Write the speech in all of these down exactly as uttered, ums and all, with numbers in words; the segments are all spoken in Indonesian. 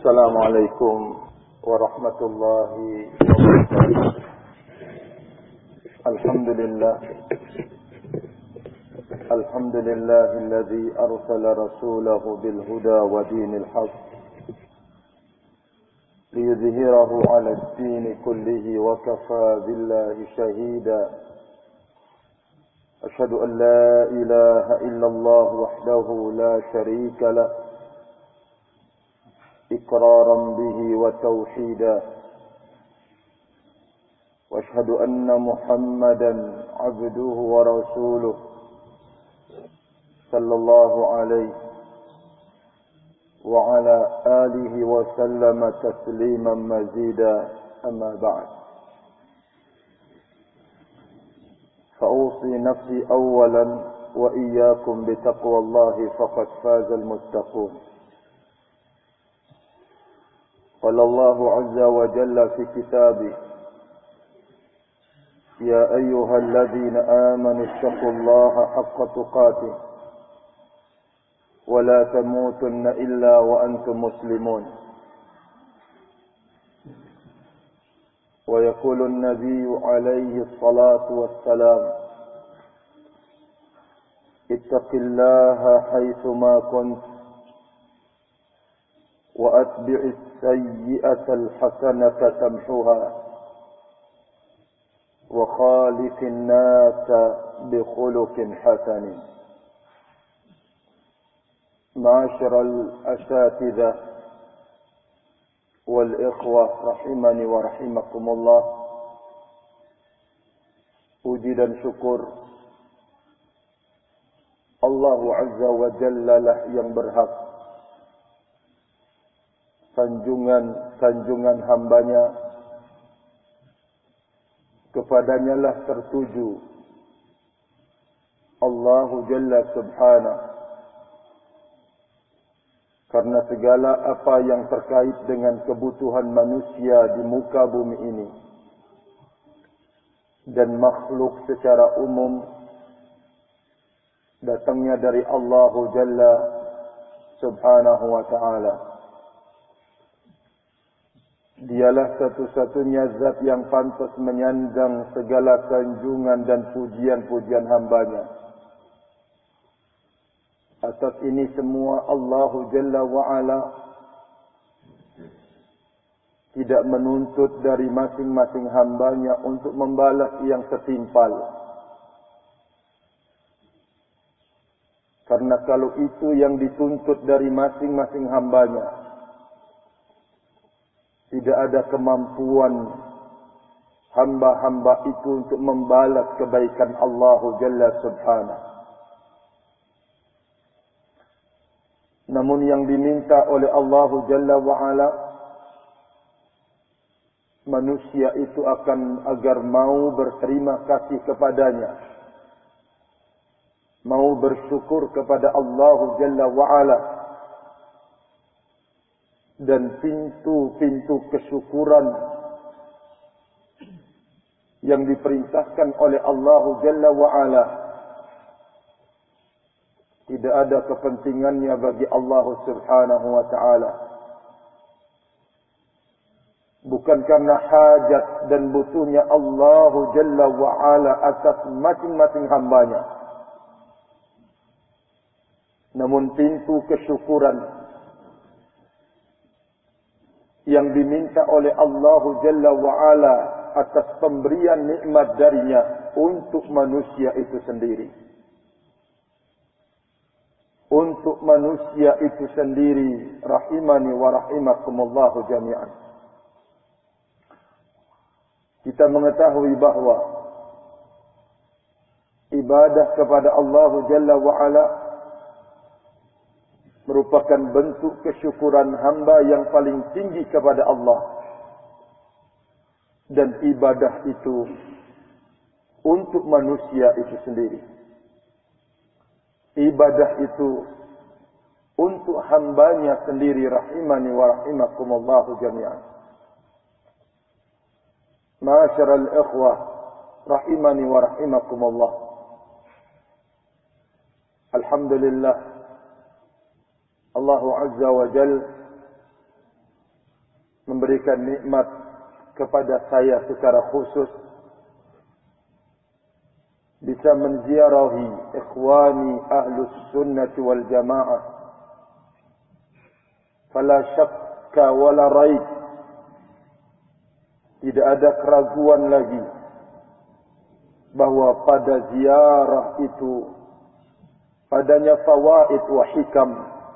Assalamualaikum warahmatullahi wabarakatuh. Alhamdulillah. Alhamdulillahilladzi arsala rasulahu bil huda wa dinil haqq liyudhhirahu 'ala ad-din kullihi wa kafa billahi shahida. Ashhadu an la ilaha illallah wahdahu la sharika lah إقرارا به وتوحيدا وأشهد أن محمدا عبده ورسوله صلى الله عليه وعلى آله وسلم تسليما مزيدا أما بعد فأوصي نفسي أولا وإياكم بتقوى الله فقد فاز المتقون. قال الله عز وجل في كتابه يا أيها الذين آمنوا اتقوا الله حق تقاته ولا تموتن إلا وأنتم مسلمون. ويقول النبي عليه الصلاة والسلام اتق الله حيثما كنت وأتبع السيئة الحسنة تمحها وخالق الناس بخلق حسن. معاشر الأساتذة والإخوة رحمني ورحمكم الله. Puji dan syukur Allah Azza wa Jalla lah yang berhak. Sanjungan-sanjungan hambanya kepadanya lah tertuju Allahu Jalla Subhanahu, karena segala apa yang terkait dengan kebutuhan manusia di muka bumi ini dan makhluk secara umum datangnya dari Allahu Jalla Subhanahu wa ta'ala. Dialah satu-satunya zat yang pantas menyandang segala sanjungan dan pujian-pujian hambanya. Atas ini semua Allahu Jalla wa'ala tidak menuntut dari masing-masing hambanya untuk membalas yang setimpal. Karena kalau itu yang dituntut dari masing-masing hambanya, tidak ada kemampuan hamba-hamba itu untuk membalas kebaikan Allahu Jalla Subhanahu. Namun yang diminta oleh Allahu Jalla wa'ala, manusia itu akan agar mau berterima kasih kepadanya, mau bersyukur kepada Allahu Jalla wa'ala. Dan pintu-pintu kesyukuran yang diperintahkan oleh Allahu Jalla wa'ala tidak ada kepentingannya bagi Allah Subhanahu wa ta'ala. Bukan karena hajat dan butuhnya Allahu Jalla wa'ala atas masing-masing hambanya, namun pintu kesyukuran yang diminta oleh Allahu Jalla wa'ala atas pemberian nikmat darinya untuk manusia itu sendiri. Untuk manusia itu sendiri, rahimani wa rahimakumullahu jami'an. Kita mengetahui bahawa ibadah kepada Allahu Jalla wa'ala merupakan bentuk kesyukuran hamba yang paling tinggi kepada Allah. Dan ibadah itu untuk manusia itu sendiri. Ibadah itu untuk hambanya sendiri, rahimani wa rahimakumullahu jami'an. Ma'asyiral ikhwah rahimani wa rahimakumullah. Alhamdulillah, Allah Azza wa Jal memberikan nikmat kepada saya secara khusus bisa menziarahi ikhwani ahlus sunnati wal jamaah. Fala syakka wala raib, tidak ada keraguan lagi bahwa pada ziarah itu padanya fawaid wa hikam,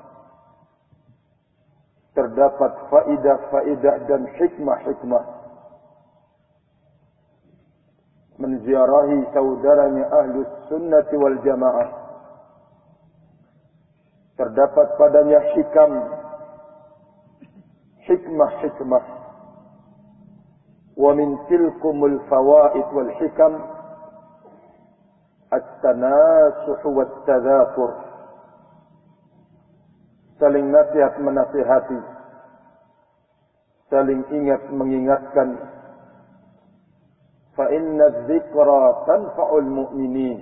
terdapat faidah-faidah dan hikmah-hikmah. Menziarahi saudaranya ahlus sunnati wal jamaah, terdapat padanya hikam, hikmah-hikmah. Wa min tilkumul fawaid wal hikam at-tanasuh wat tadzakur, saling nasihat menasihati, saling ingat mengingatkan. Fa inna dzikra tanfa'ul mu'minin,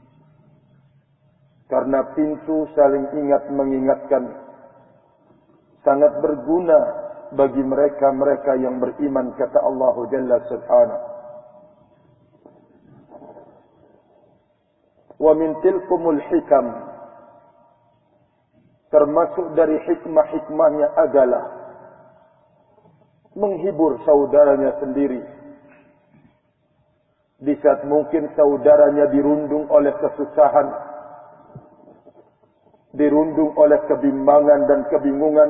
karena pintu saling ingat mengingatkan sangat berguna bagi mereka-mereka yang beriman, kata Allah Jalla Subhanahu. Wa min tilkumul hikam, termasuk dari hikmah-hikmahnya adalah menghibur saudaranya sendiri di saat mungkin saudaranya dirundung oleh kesusahan, dirundung oleh kebimbangan dan kebingungan,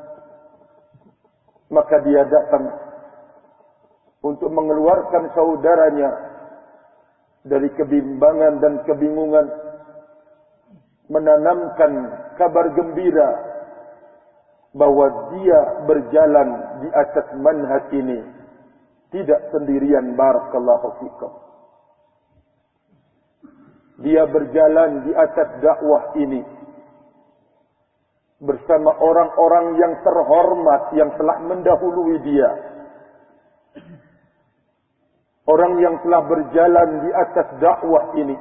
maka dia datang untuk mengeluarkan saudaranya dari kebimbangan dan kebingungan, menanamkan kabar gembira bahwa dia berjalan di atas manhaj ini tidak sendirian. Barakallahu fikum. Dia berjalan di atas dakwah ini bersama orang-orang yang terhormat yang telah mendahului dia. Orang yang telah berjalan di atas dakwah ini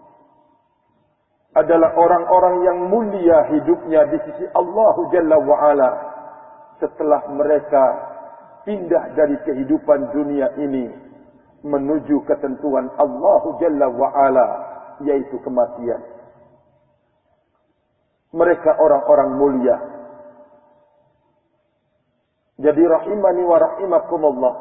adalah orang-orang yang mulia hidupnya di sisi Allah Jalla wa'ala setelah mereka pindah dari kehidupan dunia ini menuju ketentuan Allah Jalla wa'ala, yaitu kematian. Mereka orang-orang mulia. Jadi rahimani wa rahimakumullah,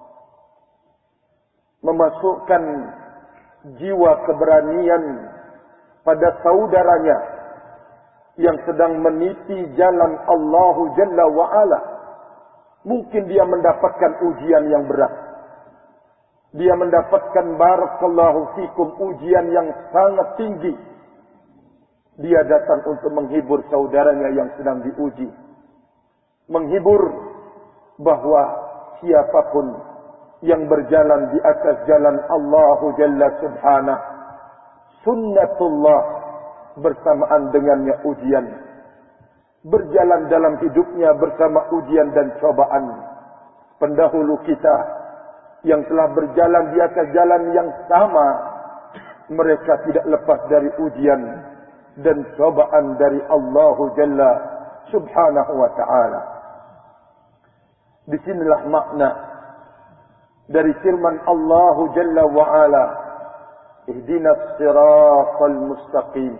memasukkan jiwa keberanian pada saudaranya yang sedang meniti jalan Allah Jalla wa'ala. Mungkin dia mendapatkan ujian yang berat. Dia mendapatkan barakallahu fikum ujian yang sangat tinggi. Dia datang untuk menghibur saudaranya yang sedang diuji. Menghibur bahwa siapapun yang berjalan di atas jalan Allah Jalla Subhanahu, sunnatullah bersamaan dengannya ujian. Berjalan dalam hidupnya bersama ujian dan cobaan. Pendahulu kita yang telah berjalan di atas jalan yang sama, mereka tidak lepas dari ujian dan cobaan dari Allah Jalla Subhanahu wa ta'ala. Disinilah makna dari firman Allah Jalla wa Ala, ihdinas siratal mustaqim,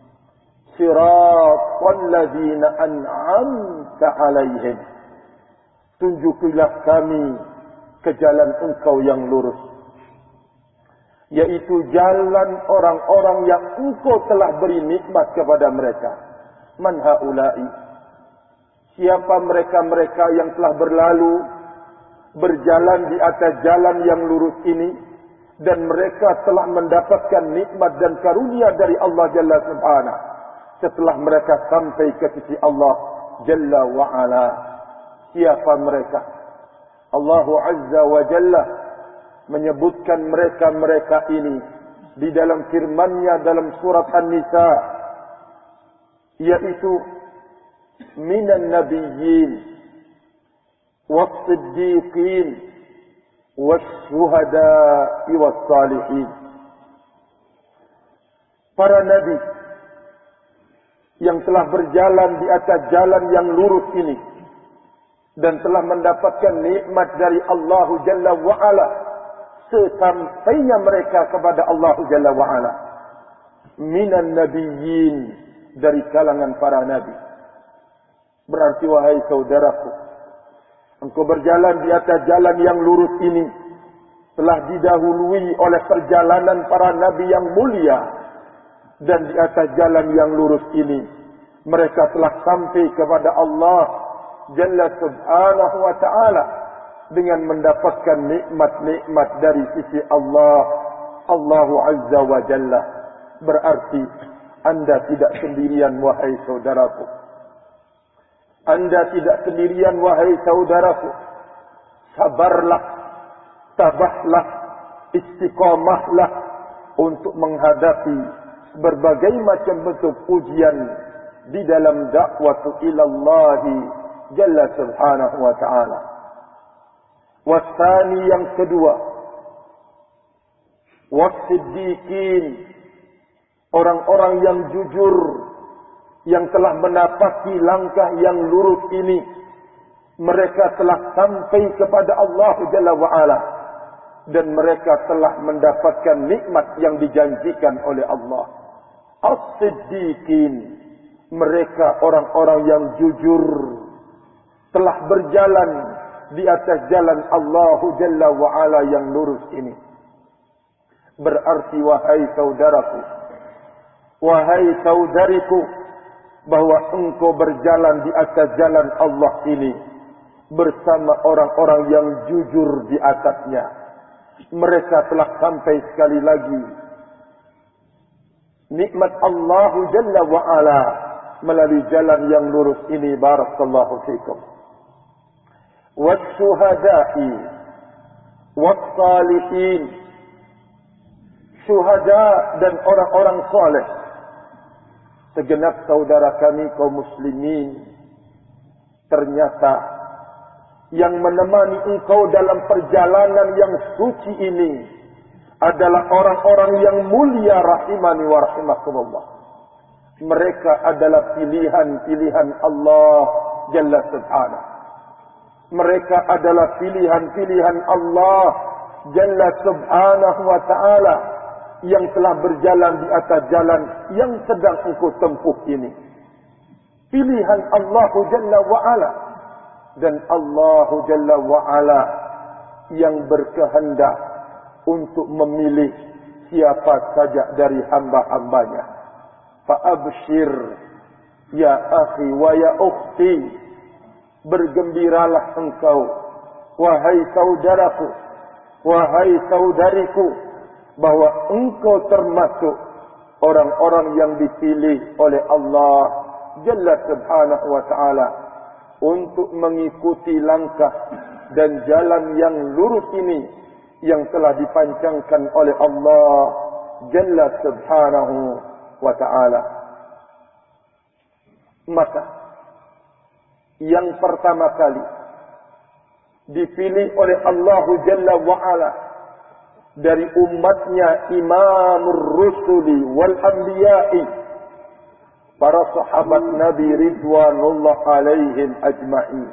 siratal ladzina an'amta 'alaihim. Tunjukilah kami ke jalan Engkau yang lurus, yaitu jalan orang-orang yang Engkau telah beri nikmat kepada mereka. Man haula'i? Siapa mereka-mereka yang telah berlalu berjalan di atas jalan yang lurus ini dan mereka telah mendapatkan nikmat dan karunia dari Allah Jalla Subhanahu setelah mereka sampai ke sisi Allah Jalla wa Ala? Siapa mereka? Allah Azza wa Jalla menyebutkan mereka-mereka ini di dalam firman-Nya dalam surat An-Nisa, yaitu minan nabiyyin was-siddiqin wasyuhada'i was-salihin. Para nabi yang telah berjalan di atas jalan yang lurus ini dan telah mendapatkan nikmat dari Allah Jalla wa'ala sesampainya mereka kepada Allah Jalla wa'ala. Minan nabiyyin, dari kalangan para nabi. Berarti wahai saudaraku, engkau berjalan di atas jalan yang lurus ini telah didahului oleh perjalanan para nabi yang mulia. Dan di atas jalan yang lurus ini mereka telah sampai kepada Allah Jalla subhanahu wa ta'ala dengan mendapatkan nikmat-nikmat dari sisi Allah, Allahu Azza wa Jalla. Berarti Anda tidak sendirian wahai saudaraku. Anda tidak sendirian wahai saudaraku. Sabarlah, tabahlah, istiqamahlah untuk menghadapi berbagai macam bentuk ujian di dalam dakwah ilallahi Jalla subhanahu wa ta'ala. Wasani, yang kedua, wasiddiqin, orang-orang yang jujur, yang telah menapaki langkah yang lurus ini. Mereka telah sampai kepada Allah Jalla wa'ala, dan mereka telah mendapatkan nikmat yang dijanjikan oleh Allah. As-siddiqin, mereka orang-orang yang jujur, telah berjalan di atas jalan Allah Jalla wa'ala yang lurus ini. Berarti wahai saudaraku, wahai saudariku, bahwa engkau berjalan di atas jalan Allah ini bersama orang-orang yang jujur di atasnya. Mereka telah sampai sekali lagi nikmat Allah Jalla wa'ala melalui jalan yang lurus ini. Barakallahu fikum. Wasyuhada'i wassalihin, syuhada dan orang-orang saleh, segenap saudara kami kaum muslimin. Ternyata yang menemani engkau dalam perjalanan yang suci ini adalah orang-orang yang mulia, rahimani wa rahimakumullah. Mereka adalah pilihan-pilihan Allah Jalla subhanahu. Mereka adalah pilihan-pilihan Allah Jalla subhanahu wa ta'ala yang telah berjalan di atas jalan yang sedang engkau tempuh ini. Pilihan Allah Jalla wa'ala. Dan Allah Jalla wa'ala yang berkehendak untuk memilih siapa saja dari hamba-hambanya. Fa'abshir ya akhi wa ya ukhti, bergembiralah engkau wahai saudaraku, wahai saudariku, bahwa engkau termasuk orang-orang yang dipilih oleh Allah Jalla subhanahu wa ta'ala untuk mengikuti langkah dan jalan yang lurus ini yang telah dipancangkan oleh Allah Jalla subhanahu wa ta'ala. Maka yang pertama kali dipilih oleh Allah Jalla wa'ala dari umatnya imamur rusuli wal anbiya'i, para sahabat Nabi ridwanullah alaihim ajma'in.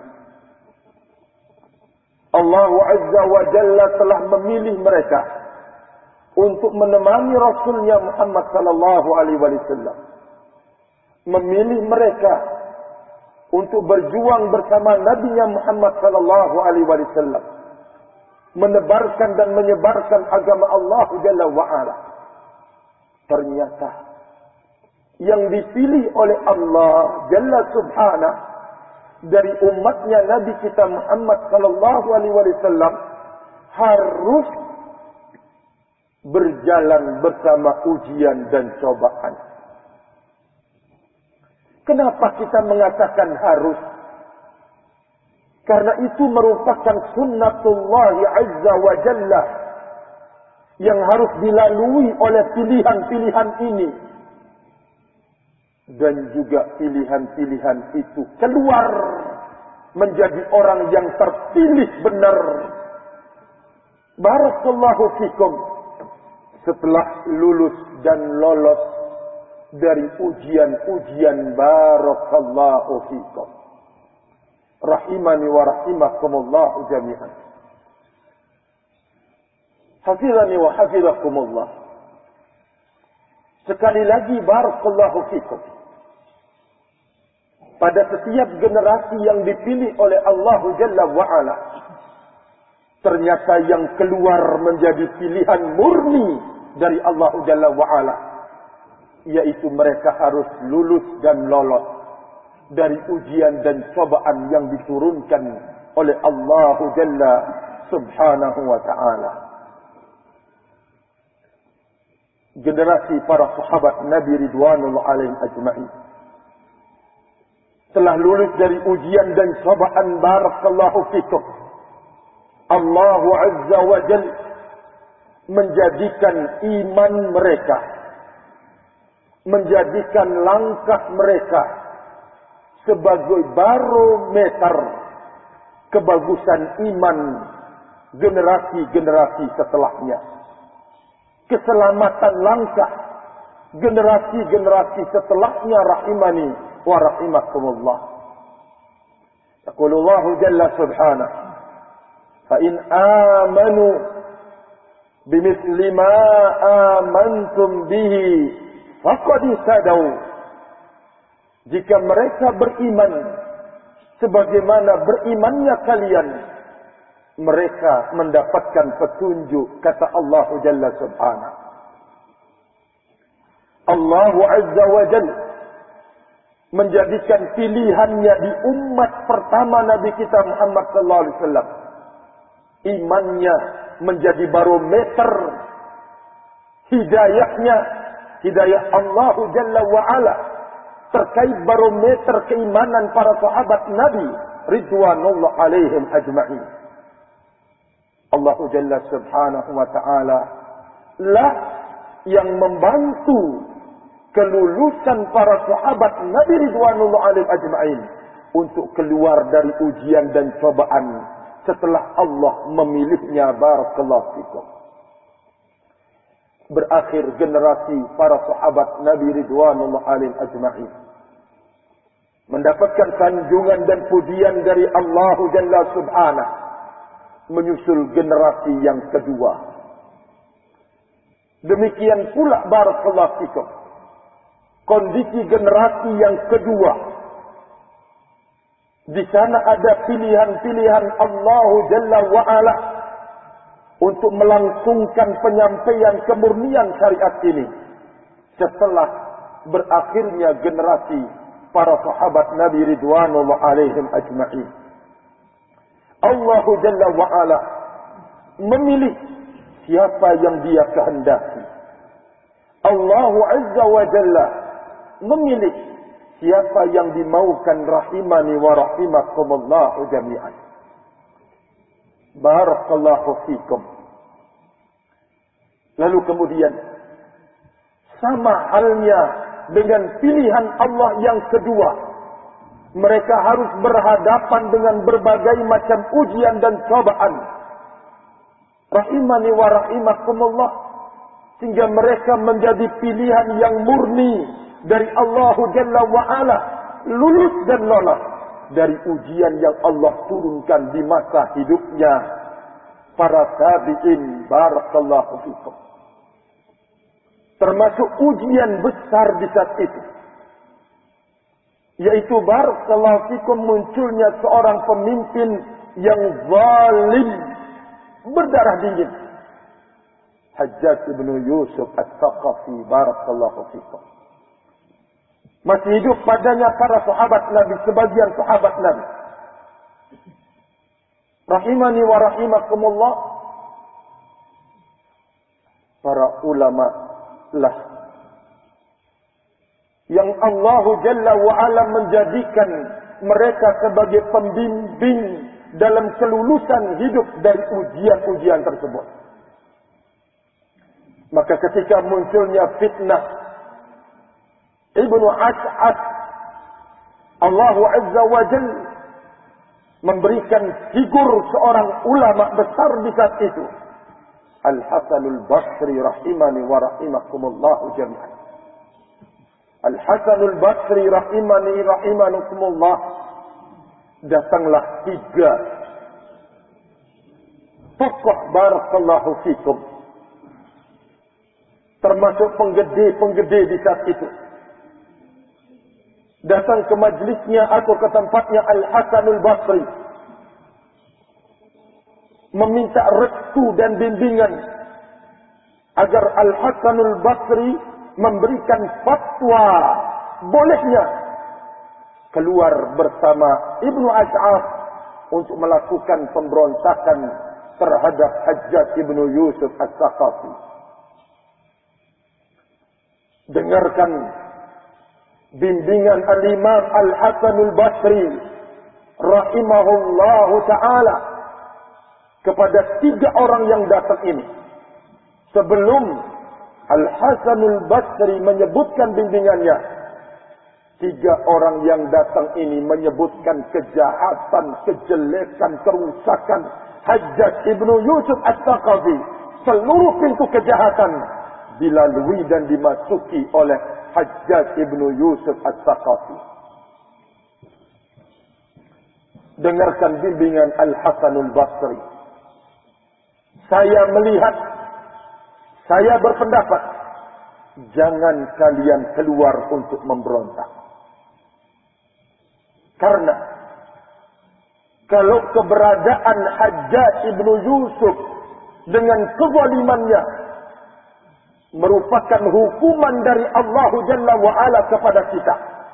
Allah Azza wa Jalla telah memilih mereka untuk menemani Rasulnya Muhammad sallallahu alaihi wasallam. Memilih mereka untuk berjuang bersama Nabi-Nya Muhammad sallallahu alaihi wasallam, menebarkan dan menyebarkan agama Allah Jalla wa'ala. Ternyata yang dipilih oleh Allah Jalla subhanahu dari umatnya Nabi kita Muhammad sallallahu alaihi wasallam harus berjalan bersama ujian dan cobaan. Kenapa kita mengatakan harus? Karena itu merupakan sunnatullah azza wa jalla yang harus dilalui oleh pilihan-pilihan ini. Dan juga pilihan-pilihan itu keluar menjadi orang yang terpilih benar. Barakallahu fikum. Setelah lulus dan lolos dari ujian-ujian, barakallahu fikum, rahimani wa rahimakumullah jami'an. Hafizani wa hafizakumullah. Sekali lagi barakallahu fikum. Pada setiap generasi yang dipilih oleh Allah Jalla wa'ala, ternyata yang keluar menjadi pilihan murni dari Allah Jalla wa'ala, yaitu mereka harus lulus dan lolos dari ujian dan cobaan yang diturunkan oleh Allah Jalla subhanahu wa ta'ala. Generasi para sahabat Nabi Ridwanullah alaihim ajma'in telah lulus dari ujian dan cobaan. Barakallahu fikum. Allah Azza wa Jal menjadikan iman mereka, menjadikan langkah mereka sebagai barometer kebagusan iman generasi-generasi setelahnya. Keselamatan langkah generasi-generasi setelahnya rahimani wa rahimakumullah. Yaqulullahu jalla subhanahu, fa in amanu bimithli ma amantum bihi faqad ihtadaw. Jika mereka beriman sebagaimana berimannya kalian, mereka mendapatkan petunjuk, kata Allah Jalla subhanahu. Allah Azza wa Jalla menjadikan pilihannya di umat pertama Nabi kita Muhammad sallallahu alaihi wasallam. Imannya menjadi barometer hidayahnya, hidayah Allah Jalla wa Ala terkait barometer keimanan para sahabat Nabi ridwanullah alaihim ajma'in. Allah Jalla subhanahu wa ta'ala lah yang membantu kelulusan para sahabat Nabi ridwanullah alaihim ajma'in untuk keluar dari ujian dan cobaan setelah Allah memilihnya. Barakallahu fikum. Berakhir generasi para sahabat Nabi ridwanullah alaihim ajma'in mendapatkan sanjungan dan pujian dari Allah Jalla subhanahu, menyusul generasi yang kedua. Demikian pula barakallahu fikum kondisi generasi yang kedua. Di sana ada pilihan-pilihan Allah Jalla wa Ala untuk melangsungkan penyampaian kemurnian syariat ini setelah berakhirnya generasi para sahabat Nabi ridwanullah alaihim ajma'in. Allah Jalla wa Ala memilih siapa yang Dia kehendaki. Allah Azza wa Jalla memilih siapa yang dimaukan rahimani wa rahimakumullah jami'an. Barakallahu fikum. Lalu kemudian sama halnya dengan pilihan Allah yang kedua, mereka harus berhadapan dengan berbagai macam ujian dan cobaan. Rahimani wa rahimakumullah, sehingga mereka menjadi pilihan yang murni dari Allah Jalla wa Ala, lulus dan lolos dari ujian yang Allah turunkan di masa hidupnya para tabi'in. Barakallahu fikum. Termasuk ujian besar di saat itu, yaitu barakallahu fikum munculnya seorang pemimpin yang zalim, berdarah dingin, Hajjaj ibn Yusuf As-Saqafi. Barakallahu fikum. Masih hidup padanya para sahabat Nabi, sebagian sahabat Nabi. Rahimani wa rahimakumullah. Para ulama lah yang Allah Jalla wa Ala menjadikan mereka sebagai pembimbing dalam kelulusan hidup dari ujian-ujian tersebut. Maka ketika munculnya fitnah Ibnu As'ad, Allah Azza wa Jalla memberikan figur seorang ulama besar di saat itu, Al-Hasanul Basri rahimani wa rahimakumullah jami'an. Al-Hasanul Basri rahimani rahimakumullah datanglah tiga tokoh barakallahu fikum, termasuk penggede-penggede di saat itu, datang ke majlisnya atau ke tempatnya Al-Hasanul Basri, meminta restu dan bimbingan agar Al-Hasanul Basri memberikan fatwa bolehnya keluar bersama Ibnu Ash'af untuk melakukan pemberontakan terhadap Hajjaj Ibnu Yusuf As-Saqafi. Dengarkan bimbingan Al-Imam Al-Hasanul Basri rahimahullahu ta'ala kepada tiga orang yang datang ini. Sebelum Al-Hasanul Basri menyebutkan bimbingannya, tiga orang yang datang ini menyebutkan kejahatan, kejelekan, kerusakan Hajjaj Ibnu Yusuf As-Saqafi. Seluruh pintu kejahatan dilalui dan dimasuki oleh Hajjaj Ibnu Yusuf As-Saqafi. Dengarkan bimbingan Al-Hasanul Basri. Saya melihat, saya berpendapat, jangan kalian keluar untuk memberontak. Karena kalau keberadaan Hajjaj Ibnu Yusuf dengan kezalimannya merupakan hukuman dari Allah Jalla wa'ala kepada kita.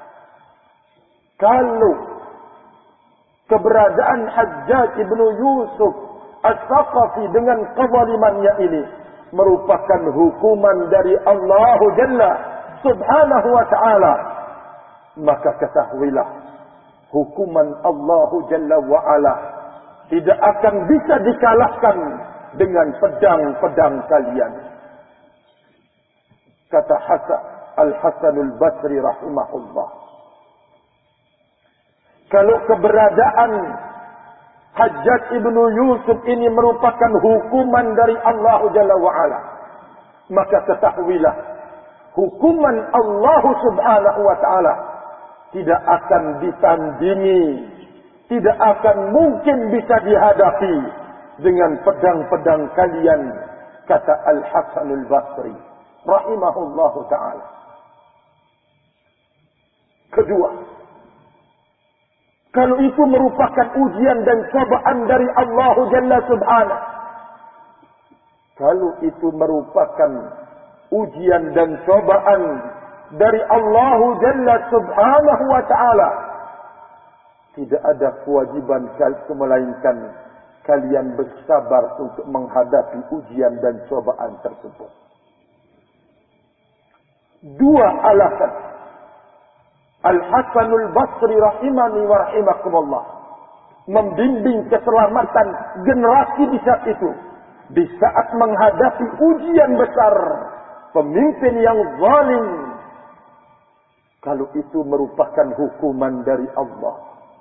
Kalau keberadaan Hajjaj Ibnu Yusuf As-Saqafi dengan kezalimannya ini merupakan hukuman dari Allah Jalla Subhanahu wa ta'ala, maka ketahuilah hukuman Allah Jalla wa'ala tidak akan bisa dikalahkan dengan pedang-pedang kalian. Kata Hasan Al-Hasanul Basri rahimahullah, kalau keberadaan Hajjaj Ibnu Yusuf ini merupakan hukuman dari Allah Jalla wa'ala, maka ketahuilah hukuman Allah Subhanahu wa ta'ala tidak akan ditandingi, tidak akan mungkin bisa dihadapi dengan pedang-pedang kalian, kata Al-Hasanul Basri rahimahullahu ta'ala. Kedua, kalau itu merupakan ujian dan cobaan dari Allah Jalla Subhanahu, kalau itu merupakan ujian dan cobaan dari Allah Jalla Subhanahu wa ta'ala, tidak ada kewajiban melainkan kalian bersabar untuk menghadapi ujian dan cobaan tersebut. Dua alasan Al-Hasanul Basri rahimani wa rahimakumullah membimbing keselamatan generasi di saat itu, di saat menghadapi ujian besar pemimpin yang zalim. Kalau itu merupakan hukuman dari Allah,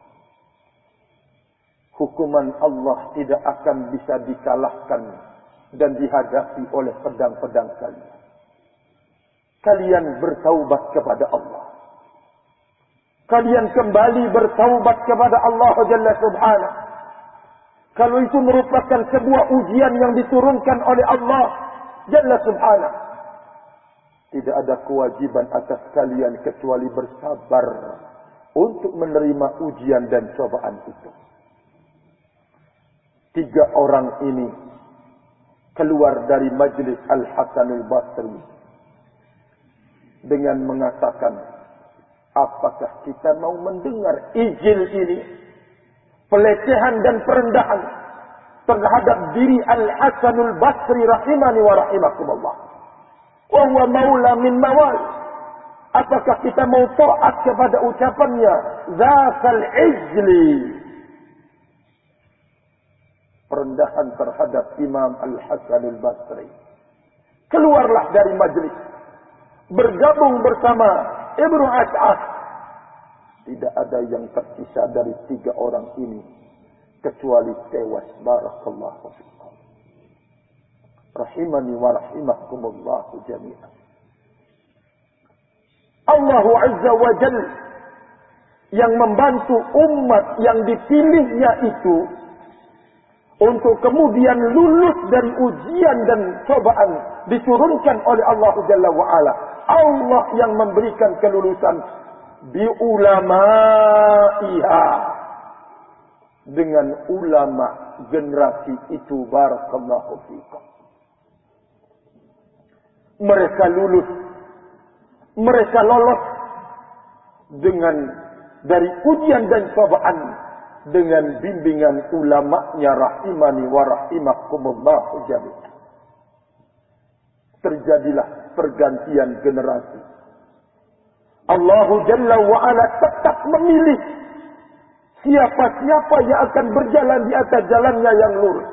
hukuman Allah tidak akan bisa dikalahkan dan dihadapi oleh pedang-pedang kalian. Kalian bertaubat kepada Allah. Kalian kembali bertaubat kepada Allah Jalla Subhanahu. Kalau itu merupakan sebuah ujian yang diturunkan oleh Allah Jalla Subhanahu, tidak ada kewajiban atas kalian kecuali bersabar untuk menerima ujian dan cobaan itu. Tiga orang ini keluar dari majlis Al-Hasanul Basri dengan mengatakan, apakah kita mau mendengar ijil ini, pelecehan dan perendahan terhadap diri Al-Hasanul Basri rahimani wa rahimakumullah, wa huwa maula min mawal? Apakah kita mau taat kepada ucapannya zakal ijli, perendahan terhadap Imam Al-Hasanul Basri? Keluarlah dari majlis, bergabung bersama Ibnu Ash'af. Tidak ada yang tersisa dari tiga orang ini kecuali tewas. Barakallahu fikum. Rahimani wa rahimakumullahu jami'an. Allah Azza wa Jalla yang membantu umat yang dipilihnya itu untuk kemudian lulus dari ujian dan cobaan diturunkan oleh Allah Jalla wa'ala. Allah yang memberikan kelulusan bi ulama'iha, dengan ulama generasi itu. Barakallahu fikum. Mereka lulus, mereka lolos dengan dari ujian dan cobaan dengan bimbingan ulama'nya rahimani wa rahimakumullahu jami'an. Terjadilah pergantian generasi. Allah Jalla wa'ala tetap memilih siapa-siapa yang akan berjalan di atas jalannya yang lurus.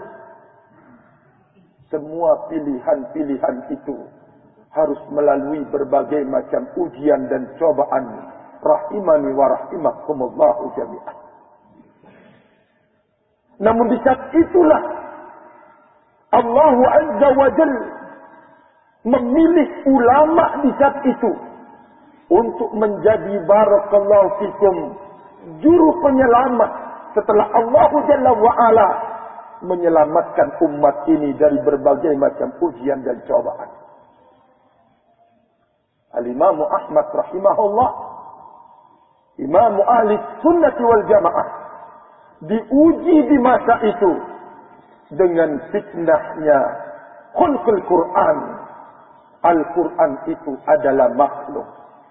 Semua pilihan-pilihan itu harus melalui berbagai macam ujian dan cobaan. Rahimani wa rahimakumullahu jami'an. Namun di saat itulah Allah Azza wa Jalla memilih ulama di saat itu untuk menjadi barakallahu fikum juru penyelamat setelah Allah Jalla wa'ala menyelamatkan umat ini dari berbagai macam ujian dan cobaan. Al-Imam Ahmad rahimahullah, Imam ahli sunnah wal jamaah, diuji di masa itu dengan fitnahnya khulqul Quran. Al-Quran itu adalah makhluk.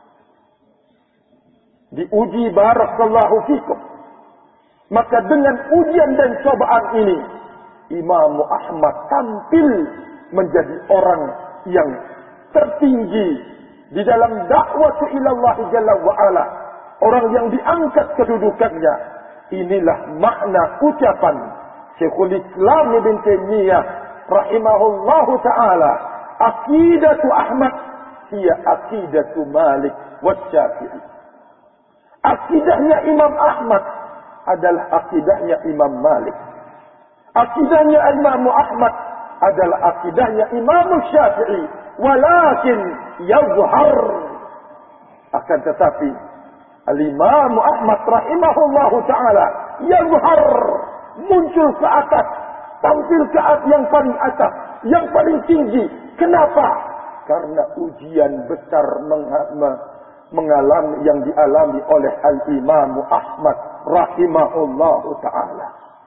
Diuji barakallahu fikum. Maka dengan ujian dan cobaan ini, Imam Ahmad tampil menjadi orang yang tertinggi di dalam dakwah ilallah Jalla wa'ala. Orang yang diangkat kedudukannya. Inilah makna ucapan Syekhul Islam Ibn Taimiyah rahimahullahu ta'ala. Aqidatu Ahmad hiya aqidatu Malik wa Syafi'i. Akidahnya Imam Ahmad adalah akidahnya Imam Malik. Akidahnya Imam Ahmad adalah akidahnya Imam Syafi'i. Walakin yazhar, akan tetapi Al-Imam Ahmad rahimahullahu ta'ala yazhar, muncul ke atas, tampil ke atas yang paling atas, yang paling tinggi. Kenapa? Karena ujian besar mengalami yang dialami oleh Al-Imam Ahmad rahimahullahu ta'ala.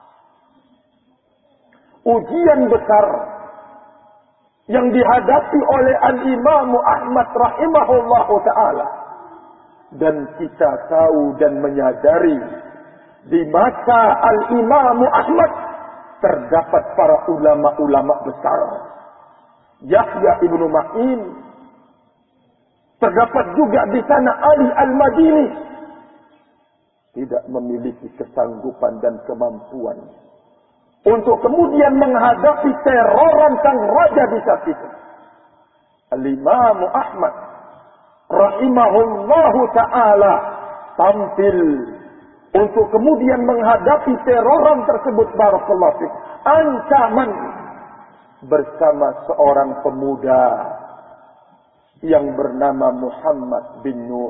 Ujian besar yang dihadapi oleh Al-Imam Ahmad rahimahullahu ta'ala. Dan kita tahu dan menyadari di masa Al-Imam Ahmad terdapat para ulama-ulama besar. Yahya ibnu Ma'in, terdapat juga di sana Ali Al-Madini, tidak memiliki kesanggupan dan kemampuan untuk kemudian menghadapi teroran sang raja di saat itu. Al-Imam Ahmad rahimahullahu ta'ala tampil untuk kemudian menghadapi teroran tersebut. Barakallahu fiik. Ancaman bersama seorang pemuda yang bernama Muhammad bin Nuh.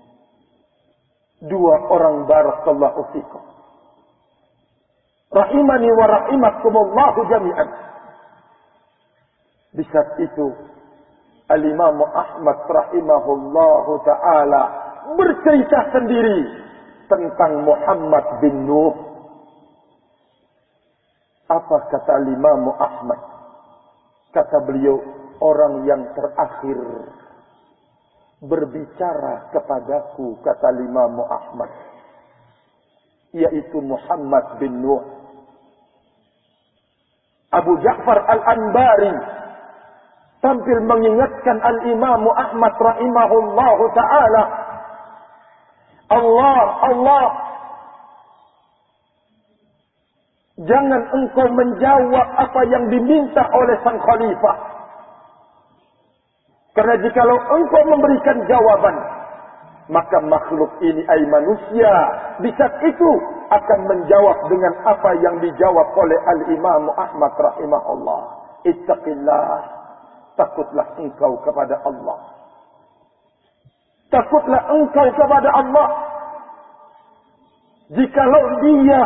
Dua orang barakallahu fikum. Rahimani wa rahimakumullahu jami'an. Di saat itu Al-Imam Ahmad rahimahullahu ta'ala bercerita sendiri tentang Muhammad bin Nuh. Apa kata Al-Imam Ahmad? Kata beliau, orang yang terakhir berbicara kepadaku, kata Imam Ahmad, yaitu Muhammad bin Nuh. Abu Ja'far Al-Anbari tampil mengingatkan Al-Imam Ahmad rahimahullahu ta'ala, Allah, Allah, jangan engkau menjawab apa yang diminta oleh sang khalifah. Karena jikalau engkau memberikan jawaban, maka makhluk ini, ay manusia, di saat itu akan menjawab dengan apa yang dijawab oleh Al-Imam Ahmad rahimahullah. Ittaqillah, takutlah engkau kepada Allah. Takutlah engkau kepada Allah. Jikalau dia,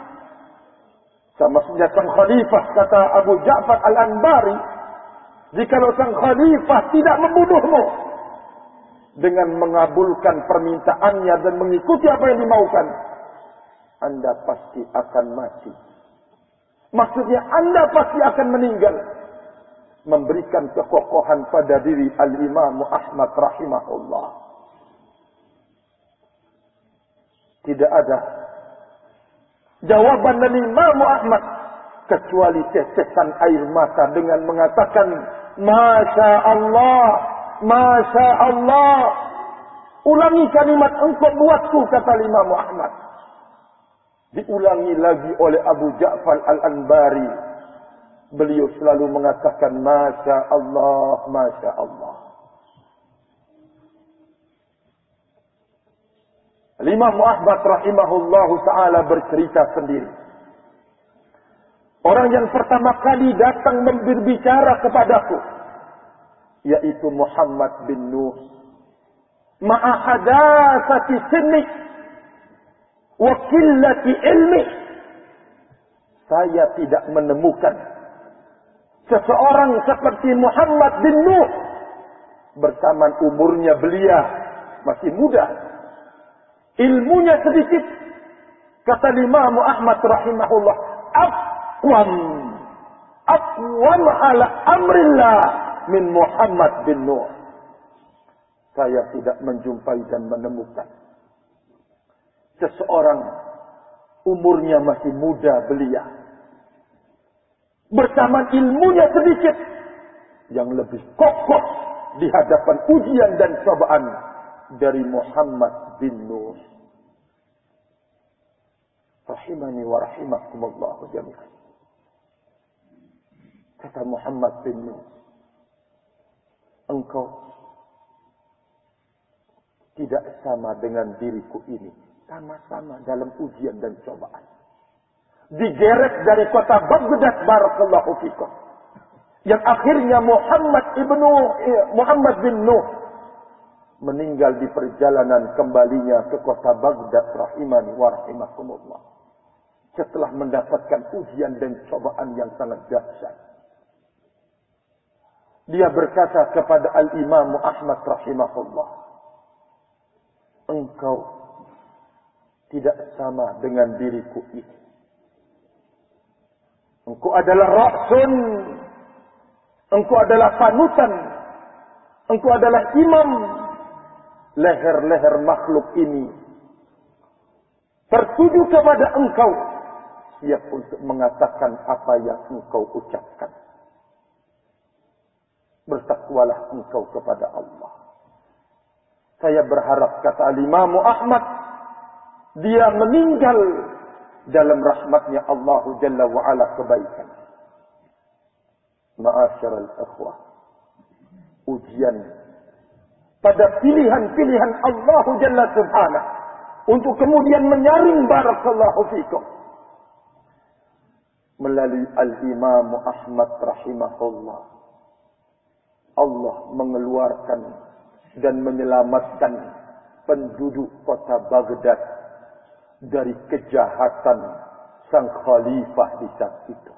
sama saja sang khalifah, kata Abu Ja'far Al-Anbari, jikalau sang khalifah tidak membunuhmu dengan mengabulkan permintaannya dan mengikuti apa yang dimaukan, Anda pasti akan mati. Maksudnya Anda pasti akan meninggal. Memberikan kekokohan pada diri Al-Imam Ahmad rahimahullah. Tidak ada jawaban dari Imam Ahmad kecuali tetesan air mata dengan mengatakan, Masya Allah, Masya Allah. Ulangi kalimat engkau buatku, kata Imam Ahmad. Diulangi lagi oleh Abu Ja'far Al-Anbari. Beliau selalu mengatakan, Masya Allah, Masya Allah. Imam Ahmad rahimahullahu ta'ala bercerita sendiri. Orang yang pertama kali datang berbicara kepadaku, yaitu Muhammad bin Nuh. Ma'ahadasati sinni wa qillati ilmi. Saya tidak menemukan seseorang seperti Muhammad bin Nuh. Bersamaan umurnya belia masih muda, ilmunya sedikit. Kata Imam Ahmad rahimahullah, aqwam aqwam ala amrillah min Muhammad bin Nuh. Saya tidak menjumpai dan menemukan seseorang umurnya masih muda belia, bersamaan ilmunya sedikit, yang lebih kokoh di hadapan ujian dan cobaan dari Muhammad bin Nuh. Rahimani wa rahimakumullah jami'an. Kata Muhammad bin Nuh, engkau tidak sama dengan diriku ini. Sama-sama dalam ujian dan cobaan. Digeret dari kota Baghdad, barakallahu fikum. Yang akhirnya Muhammad ibnu Muhammad bin Nuh meninggal di perjalanan kembalinya ke kota Baghdad, rahimani wa rahimakumullah. Setelah mendapatkan ujian dan cobaan yang sangat dahsyat. Dia berkata kepada Al-Imam Ahmad rahimahullah, engkau tidak sama dengan diriku ini. Engkau adalah ra'sun. Engkau adalah panutan. Engkau adalah imam. Leher-leher makhluk ini tertuju kepada engkau. Siap untuk mengatakan apa yang engkau ucapkan. Bertakwalah engkau kepada Allah. Saya berharap, kata Al-Imam Ahmad, dia meninggal dalam rahmatnya Allah Jalla wa'ala kebaikan. Ma'asyiral ikhwah, ujian pada pilihan-pilihan Allah Jalla subhanahu untuk kemudian menyaring, barakallahu fikum, melalui Al-Imam Ahmad rahimahullah. Allah mengeluarkan dan menyelamatkan penduduk kota Baghdad dari kejahatan sang khalifah di saat itu.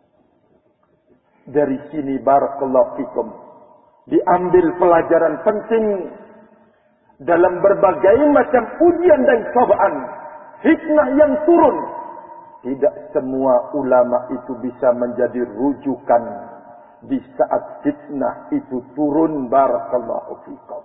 Dari sini, barakallahu fikum, diambil pelajaran penting dalam berbagai macam ujian dan cobaan, fitnah yang turun. Tidak semua ulama itu bisa menjadi rujukan di saat fitnah itu turun, barakallahu fikum.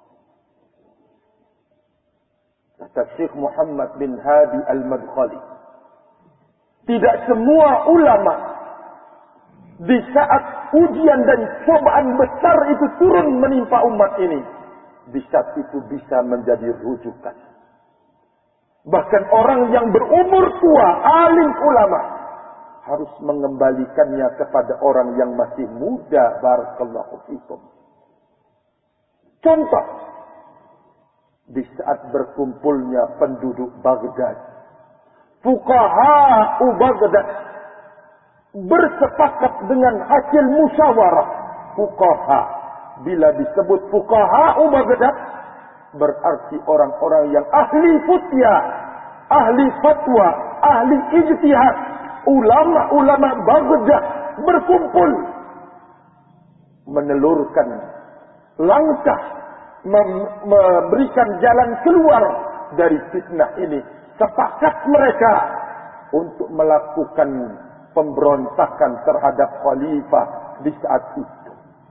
Kata Syekh Muhammad bin Hadi Al-Madkhali, tidak semua ulama di saat ujian dan cobaan besar itu turun menimpa umat ini, di saat itu bisa menjadi rujukan. Bahkan orang yang berumur tua, alim ulama, harus mengembalikannya kepada orang yang masih muda, barakallahu fikum. Contoh, di saat berkumpulnya penduduk Baghdad, fuqaha Baghdad bersepakat dengan hasil musyawarah. Fuqaha, bila disebut fuqaha Baghdad, berarti orang-orang yang ahli futyah, ahli fatwa, ahli ijtihad, ulama-ulama Baghdad berkumpul menelurkan langkah mem- memberikan jalan keluar dari fitnah ini. Sepakat mereka untuk melakukan pemberontakan terhadap khalifah di saat itu.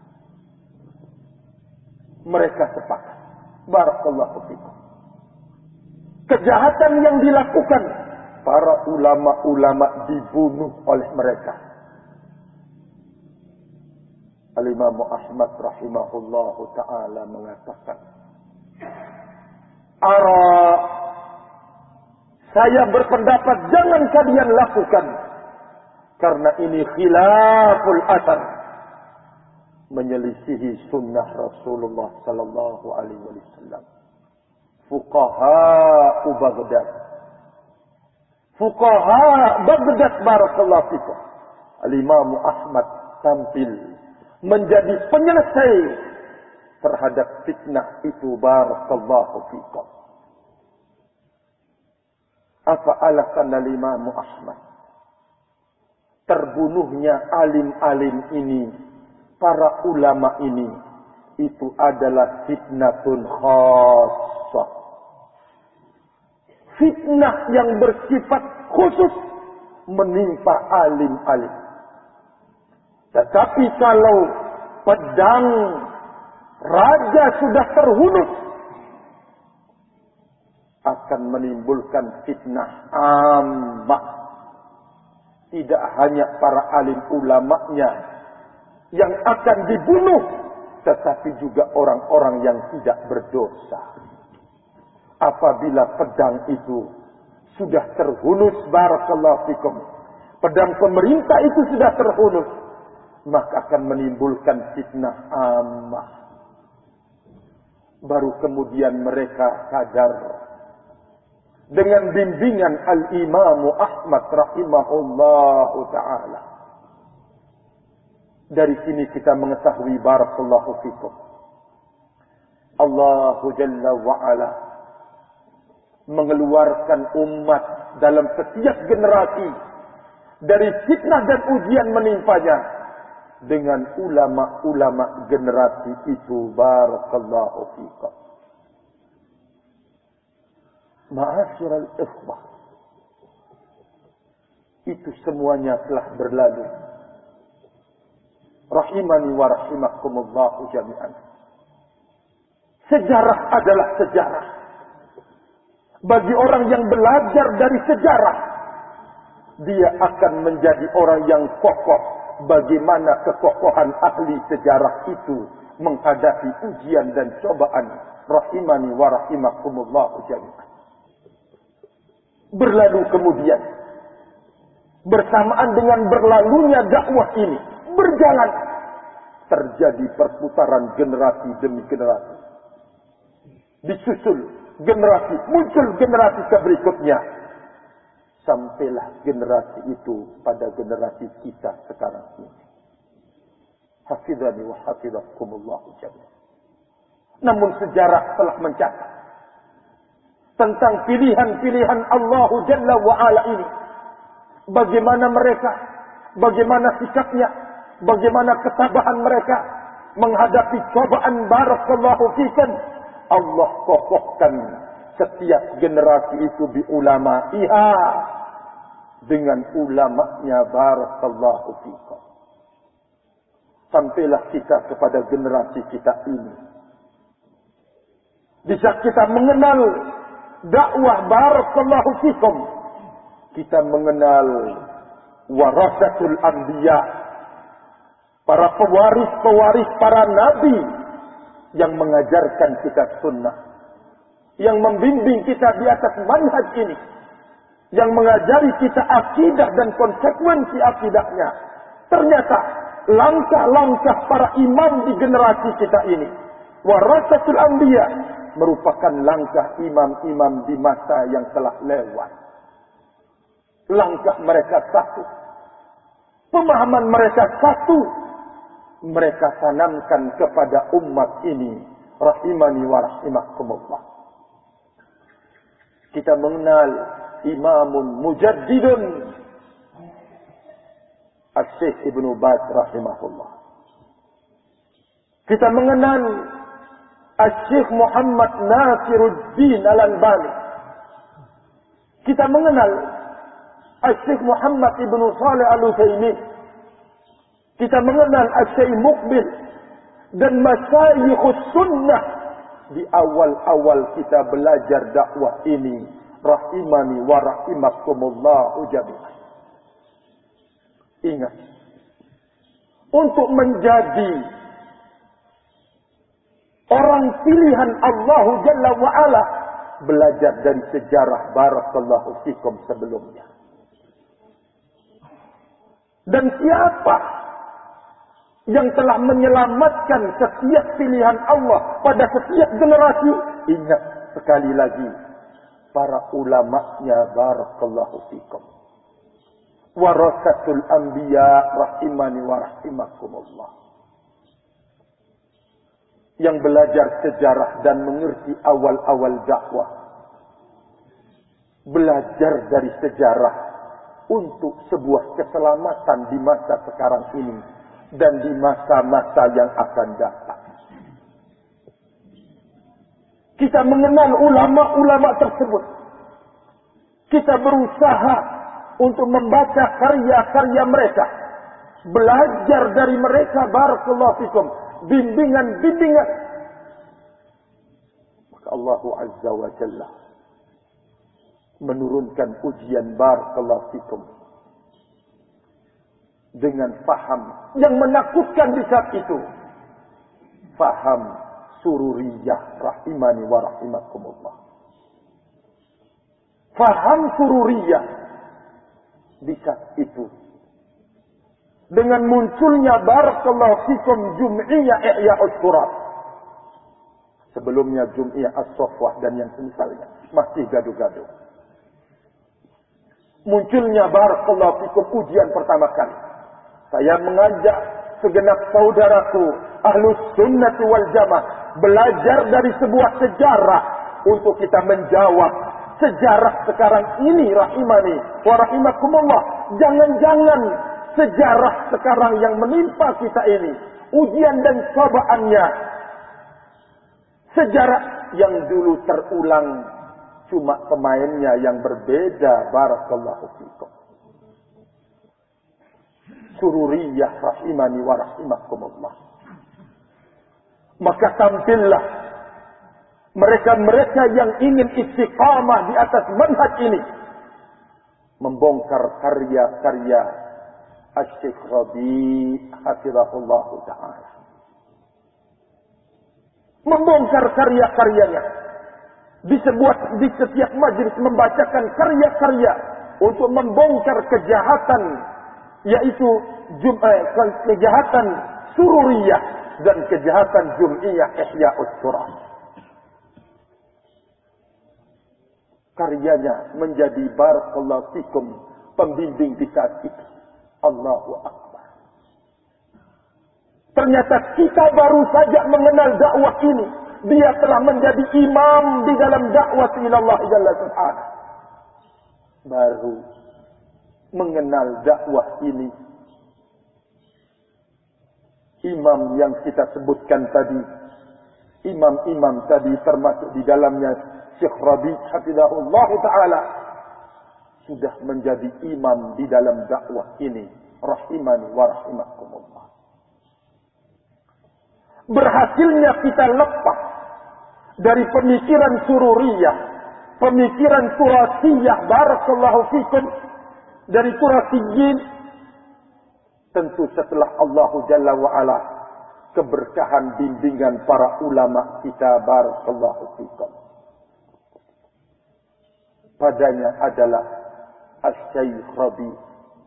Mereka sepakat. Barakallahu fikum. Kejahatan yang dilakukan, para ulama-ulama dibunuh oleh mereka. Al-Imam Ahmad rahimahullahu ta'ala mengatakan, Ara, saya berpendapat jangan kalian lakukan, karena ini khilaful athar, menyelisihi sunnah Rasulullah sallallahu alaihi wasallam. Fuqaha Baghdad, Fuqaha Baghdad, barakallahu fikum. Al-Imam Ahmad tampil menjadi penyelesai terhadap fitnah itu, barakallahu fikum. Apa alasan Al-Imam Ahmad? Terbunuhnya alim-alim ini, para ulama ini, itu adalah fitnatun khassah. Fitnah yang bersifat khusus menimpa alim-alim. Tetapi kalau pedang raja sudah terhunus, akan menimbulkan fitnah ammah. Tidak hanya para alim ulamanya yang akan dibunuh, tetapi juga orang-orang yang tidak berdosa. Apabila pedang itu sudah terhunus, barakallahu fikum, pedang pemerintah itu sudah terhunus, maka akan menimbulkan fitnah ammah. Baru kemudian mereka sadar dengan bimbingan Al-Imam Ahmad rahimahullahu ta'ala. Dari sini kita mengetahui, barakallahu fikum, Allah Jalla wa'ala mengeluarkan umat dalam setiap generasi dari fitnah dan ujian menimpanya dengan ulama-ulama generasi itu, barakallahu fikum. Ma'asyiral ikhwah, itu semuanya telah berlalu. Rahimani wa rahimakumullahu jami'an. Sejarah adalah sejarah. Bagi orang yang belajar dari sejarah, dia akan menjadi orang yang kokoh. Bagaimana kekokohan ahli sejarah itu menghadapi ujian dan cobaan. Rahimani wa rahimakumullahu jami'an. Berlalu kemudian, bersamaan dengan berlalunya dakwah ini, berjalan, terjadi perputaran generasi demi generasi. Disusul generasi, muncul generasi berikutnya. Sampailah generasi itu pada generasi kita sekarang ini. Hafizani wa hafizakumullahu jami'an. Namun sejarah telah mencatat tentang pilihan-pilihan Allah Jalla wa'ala ini. Bagaimana mereka, bagaimana sikapnya, bagaimana ketabahan mereka menghadapi cobaan, barakallahu fikum. Allah kokohkan setiap generasi itu bi ulama'iha, dengan ulamanya, barakallahu fikum. Sampailah kita kepada generasi kita ini. Bisa kita mengenal dakwah, barakallahu fikum. Kita mengenal warasatul anbiya, para pewaris-pewaris para nabi yang mengajarkan kita sunnah, yang membimbing kita di atas manhaj ini, yang mengajari kita akidah dan konsekuensi akidahnya. Ternyata langkah-langkah para imam di generasi kita ini, warasatul anbiya, merupakan langkah imam-imam di masa yang telah lewat. Langkah mereka satu, pemahaman mereka satu, mereka tanamkan kepada umat ini. Rahimani wa rahimakumullah. Kita mengenal imamun mujaddidun, Asy-Syaikh Ibnu Baz rahimahullah. Kita mengenal Asy-Syaikh Muhammad Nasiruddin Al-Albani. Kita mengenal Asy-Syaikh Muhammad Ibnu Shalih Al-Utsaimin. Kita mengenal Asy-Syaikh Muqbil dan masyayikhus sunnah. Di awal-awal kita belajar dakwah ini, rahimani wa rahimakumullah jami'an. Ingat, untuk menjadi orang pilihan Allah Jalla wa'ala, belajar dari sejarah barakallahu fikum sebelumnya. Dan siapa yang telah menyelamatkan setiap pilihan Allah pada setiap generasi? Ingat sekali lagi, para ulama'nya barakallahu fikum. Warasatul anbiya rahimani wa rahimakumullah. Yang belajar sejarah dan mengerti awal-awal dakwah. Belajar dari sejarah untuk sebuah keselamatan di masa sekarang ini dan di masa-masa yang akan datang. Kita mengenal ulama-ulama tersebut. Kita berusaha untuk membaca karya-karya mereka. Belajar dari mereka barakallahu fikum. Bimbingan-bimbingan. Maka Allah Azza wa Jalla menurunkan ujian barakallahu fikum dengan faham yang menakutkan di saat itu. Faham sururiyah rahimani wa rahimakumullah. Faham sururiyah di saat itu. Dengan munculnya barakallahu fikum Jum'iyah Ihya'us Surat. Sebelumnya Jum'iyah As-Saffah dan yang semisalnya masih gaduh-gaduh. Munculnya barakallahu fikum ujian pertama kali. Saya mengajak segenap saudaraku Ahlus Sunnah wal Jamaah belajar dari sebuah sejarah untuk kita menjawab sejarah sekarang ini rahimani wa rahimakumullah. Jangan-jangan sejarah sekarang yang menimpa kita ini, ujian dan cobaannya, sejarah yang dulu terulang, cuma pemainnya yang berbeda barakallahu fikum. Sururiyah rahimani wa rahimakumullah. Maka tampillah mereka-mereka yang ingin istiqamah di atas manhaj ini, membongkar karya-karya Asy-Syaikh Rabi' hafizahullah ta'ala. Membongkar karya-karyanya. Di sebuah di setiap majelis membacakan karya-karya untuk membongkar kejahatan, yaitu jum, eh, kejahatan sururiyah dan kejahatan Jum'iyah Ihya'us Surat. Karyanya menjadi barakallahu fikum pembimbing di saat itu. Allahu Akbar. Ternyata kita baru saja mengenal dakwah ini. Dia telah menjadi imam di dalam dakwah ilallah jalla subhanahu. Baru mengenal dakwah ini. Imam yang kita sebutkan tadi. Imam-imam tadi termasuk di dalamnya Syekh Rabi' hafizahullah ta'ala. Sudah menjadi imam di dalam dakwah ini. Rahimani wa rahimakumullah. Berhasilnya kita lepas dari pemikiran sururiyah, pemikiran turasiyah, barakallahu fikum, dari turasiyin. Tentu setelah Allah Jalla wa'ala keberkahan bimbingan para ulama kita, barakallahu fikum. Padanya adalah Asy-Syaikh Rabi'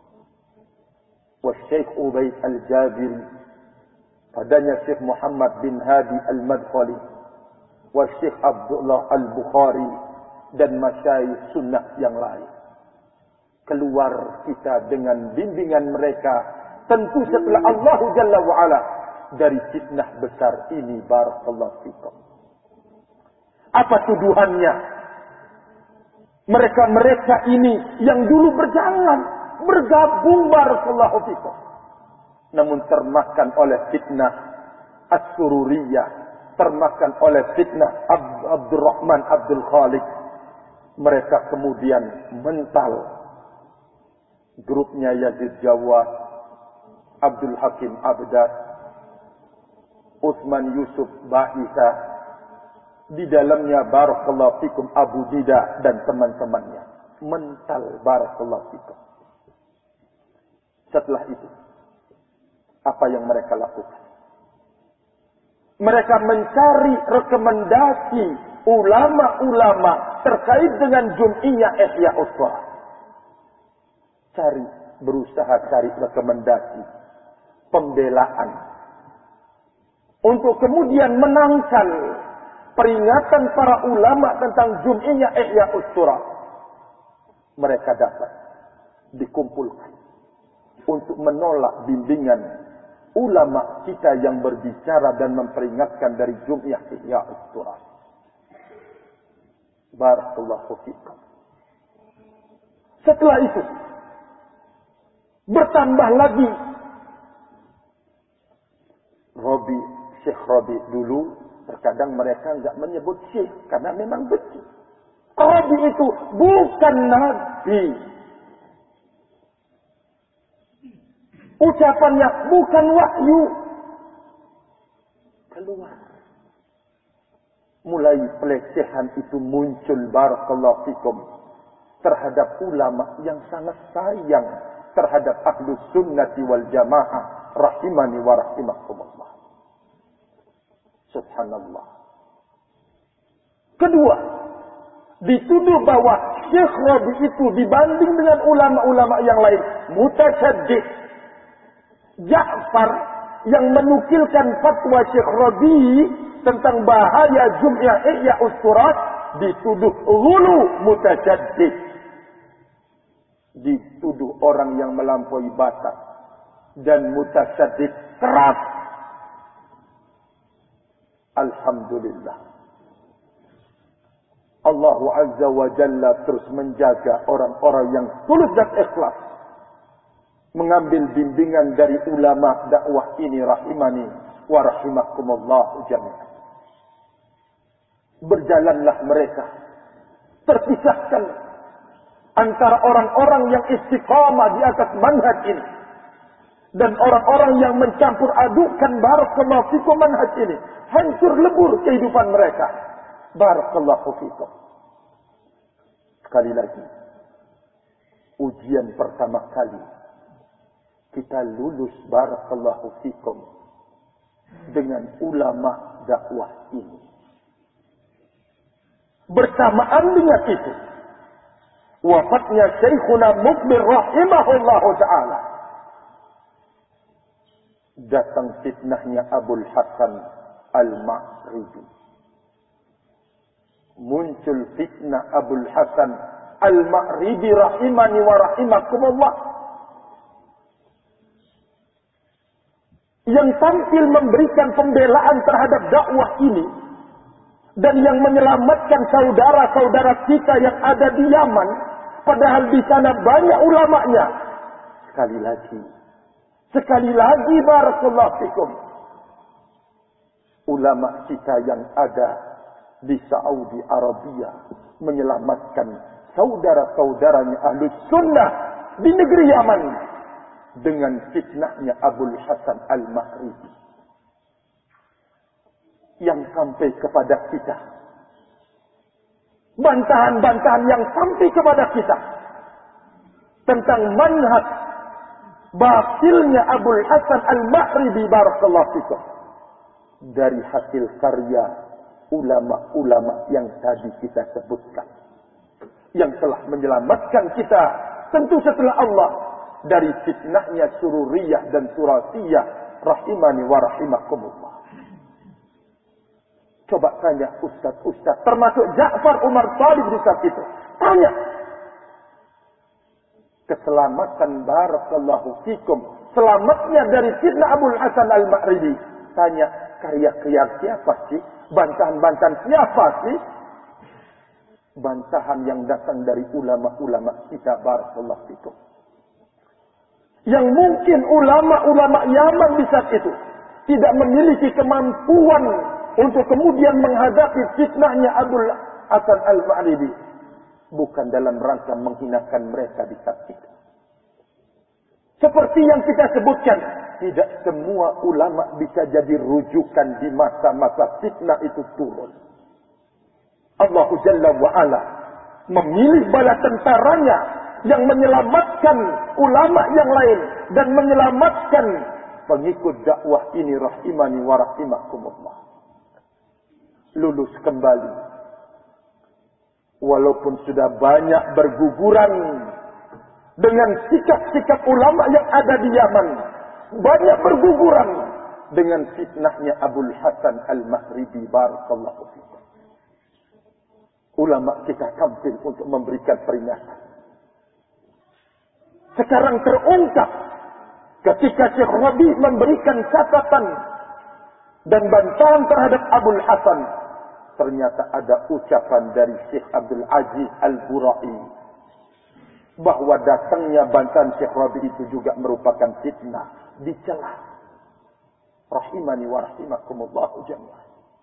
wa Syekh Ubaid Al-Jabiri. Padanya Syekh Muhammad bin Hadi Al-Madkhali wa Syekh Abdullah Al-Bukhari dan masyayikh sunnah yang lain. Keluar kita dengan bimbingan mereka, tentu setelah Allah Jalla wa'ala, dari fitnah besar ini barakallahu fikum. Apa tuduhannya? Mereka-mereka ini yang dulu berjalan, bergabung barakallahu fikum, namun termakan oleh fitnah As-Sururiyah, termakan oleh fitnah Ab- Abdurrahman Abdul Khaliq. Mereka kemudian mental. Grupnya Yazid Jawad, Abdul Hakim Abdas, Utsman Yusuf Baisa, di dalamnya barakallahu fikum Abu Dida dan teman-temannya. Mental barakallahu fikum. Setelah itu, apa yang mereka lakukan? Mereka mencari rekomendasi ulama-ulama terkait dengan Jum'iyah Ihya Uswah. Cari, berusaha cari rekomendasi, pembelaan, untuk kemudian menangkal peringatan para ulama tentang Jum'iyah Ihya Uswah. Mereka dapat dikumpulkan untuk menolak bimbingan ulama kita yang berbicara dan memperingatkan dari Jum'iyah Ihya Uswah. Barakallahu fikum. Setelah itu bertambah lagi. Robi, Syekh Robi dulu terkadang mereka enggak menyebut Syekh karena memang benci. Robi itu bukan nabi. Ucapannya bukan wahyu. Keluar. Mulai pelecehan itu muncul barakallahu fikum terhadap ulama yang sangat sayang terhadap ahlus sunnati wal jamaah rahimani wa rahimakumullah. Subhanallah. Kedua, dituduh bahwa Syekh Rabi itu dibanding dengan ulama-ulama yang lain mutasyaddid. Ja'far yang menukilkan fatwa Syekh Rabi tentang bahaya Jum'iyah Ihya Uswah dituduh ghulu mutasyaddid. Dituduh orang yang melampaui batas dan mutasyaddid keras. Alhamdulillah, Allah Azza wa Jalla terus menjaga orang-orang yang tulus dan ikhlas mengambil bimbingan dari ulama dakwah ini rahimani wa rahimakumullah jami'an. Berjalanlah mereka, terpisahkan antara orang-orang yang istiqamah di atas manhaj ini dan orang-orang yang mencampur adukan barakallahu fikum manhaj ini. Hancur lebur kehidupan mereka. Barakallahu fikum. Sekali lagi, ujian pertama kali kita lulus barakallahu fikum dengan ulama dakwah ini. Bersamaan dengan itu, wafatnya Syekhuna Mukbir rahimahullahu ta'ala. Datang fitnahnya Abul Hasan Al-Ma'ribi. Muncul fitnah Abul Hasan Al-Ma'ribi rahimani wa rahimakumullah, yang tampil memberikan pembelaan terhadap dakwah ini dan yang menyelamatkan saudara-saudara kita yang ada di Yaman, padahal di sana banyak ulamanya. Sekali lagi, sekali lagi barakallahu fikum, ulama kita yang ada di Saudi Arabia menyelamatkan saudara-saudaranya Ahlus Sunnah di negeri Yaman dengan fitnahnya Abul Hasan Al-Ma'ribi yang sampai kepada kita, bantahan-bantahan yang sampai kepada kita tentang manhaj batilnya Abul Hasan Al-Ma'ribi barakallahu fikum dari hasil karya ulama-ulama yang tadi kita sebutkan, yang telah menyelamatkan kita tentu setelah Allah dari fitnahnya Sururiyah dan Surasiyah rahimani wa rahimakumullah. Coba tanya ustaz-ustaz, termasuk Ja'far Umar Thalib di saat itu, tanya keselamatan barakallahu fikum, selamatnya dari fitnah Abul Hasan Al-Ma'ribi. Tanya karya-karya siapa sih? Bantahan-bantahan siapa sih? bantahan yang datang dari ulama-ulama kita, barakallahu fikum. Yang mungkin ulama-ulama Yaman di saat itu tidak memiliki kemampuan untuk kemudian menghadapi fitnahnya Abul Hasan Al-Ma'ribi. Bukan dalam rangka menghinakan mereka di saat itu. Seperti yang kita sebutkan, tidak semua ulama bisa jadi rujukan di masa-masa fitnah itu turun. Allah Jalla wa'ala memilih bala tentaranya yang menyelamatkan ulama yang lain dan menyelamatkan pengikut dakwah ini, rahimani wa rahimakumullah. Lulus kembali. Walaupun sudah banyak berguguran dengan sikap-sikap ulama yang ada di Yaman, banyak berguguran dengan fitnahnya Abul Hasan Al-Ma'ribi, barakallahu fikum. Ulama kita tampil untuk memberikan peringatan. Sekarang terungkap ketika Syekh Rabi memberikan catatan dan bantahan terhadap Abul Hasan, ternyata ada ucapan dari Syekh Abdul Aziz Al-Burai bahwa datangnya bantahan Syekh Rabi itu juga merupakan fitnah, dicela. Rahimani wa rahimakumullah jami'an.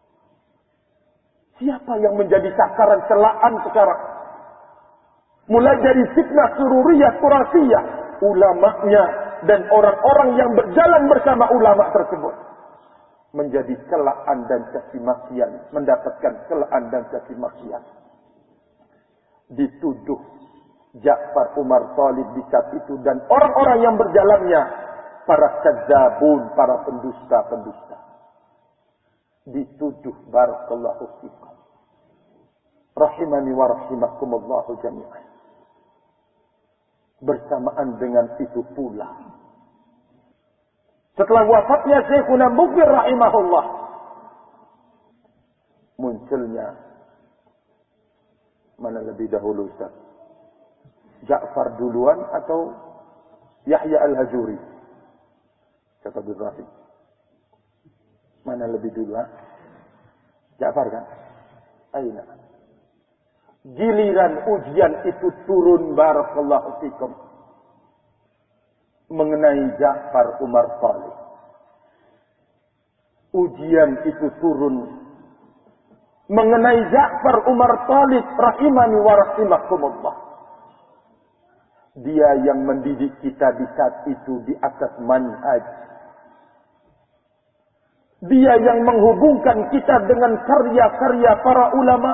Siapa yang menjadi sasaran celaan sekarang? Mulai dari fitnah sururiyah, qurasiyah, ulamanya dan orang-orang yang berjalan bersama ulama tersebut menjadi celaan dan caci makian, mendapatkan celaan dan caci makian. Dituduh Ja'far Umar Thalib di saat itu dan orang-orang yang berjalannya para kadzabun, para pendusta-pendusta. Dituduh, barakallahu fikum. Rahimani wa rahimakumullah jami'an. Bersamaan dengan itu pula, setelah wafatnya Syekhuna Mukbir rahimahullah, munculnya, mana lebih dahulu Ustaz? Ja'far duluan atau Yahya Al-Hajuri? Kata Ibrahim. Mana lebih dulu? Ha? Ja'far kan? Aina. Giliran ujian itu turun, barakallahu fikum, mengenai Ja'far Umar Thalib. Ujian itu turun mengenai Ja'far Umar Thalib, rahimani wa rahimakumullah. Dia yang mendidik kita di saat itu di atas manhaj. Dia yang menghubungkan kita dengan karya-karya para ulama.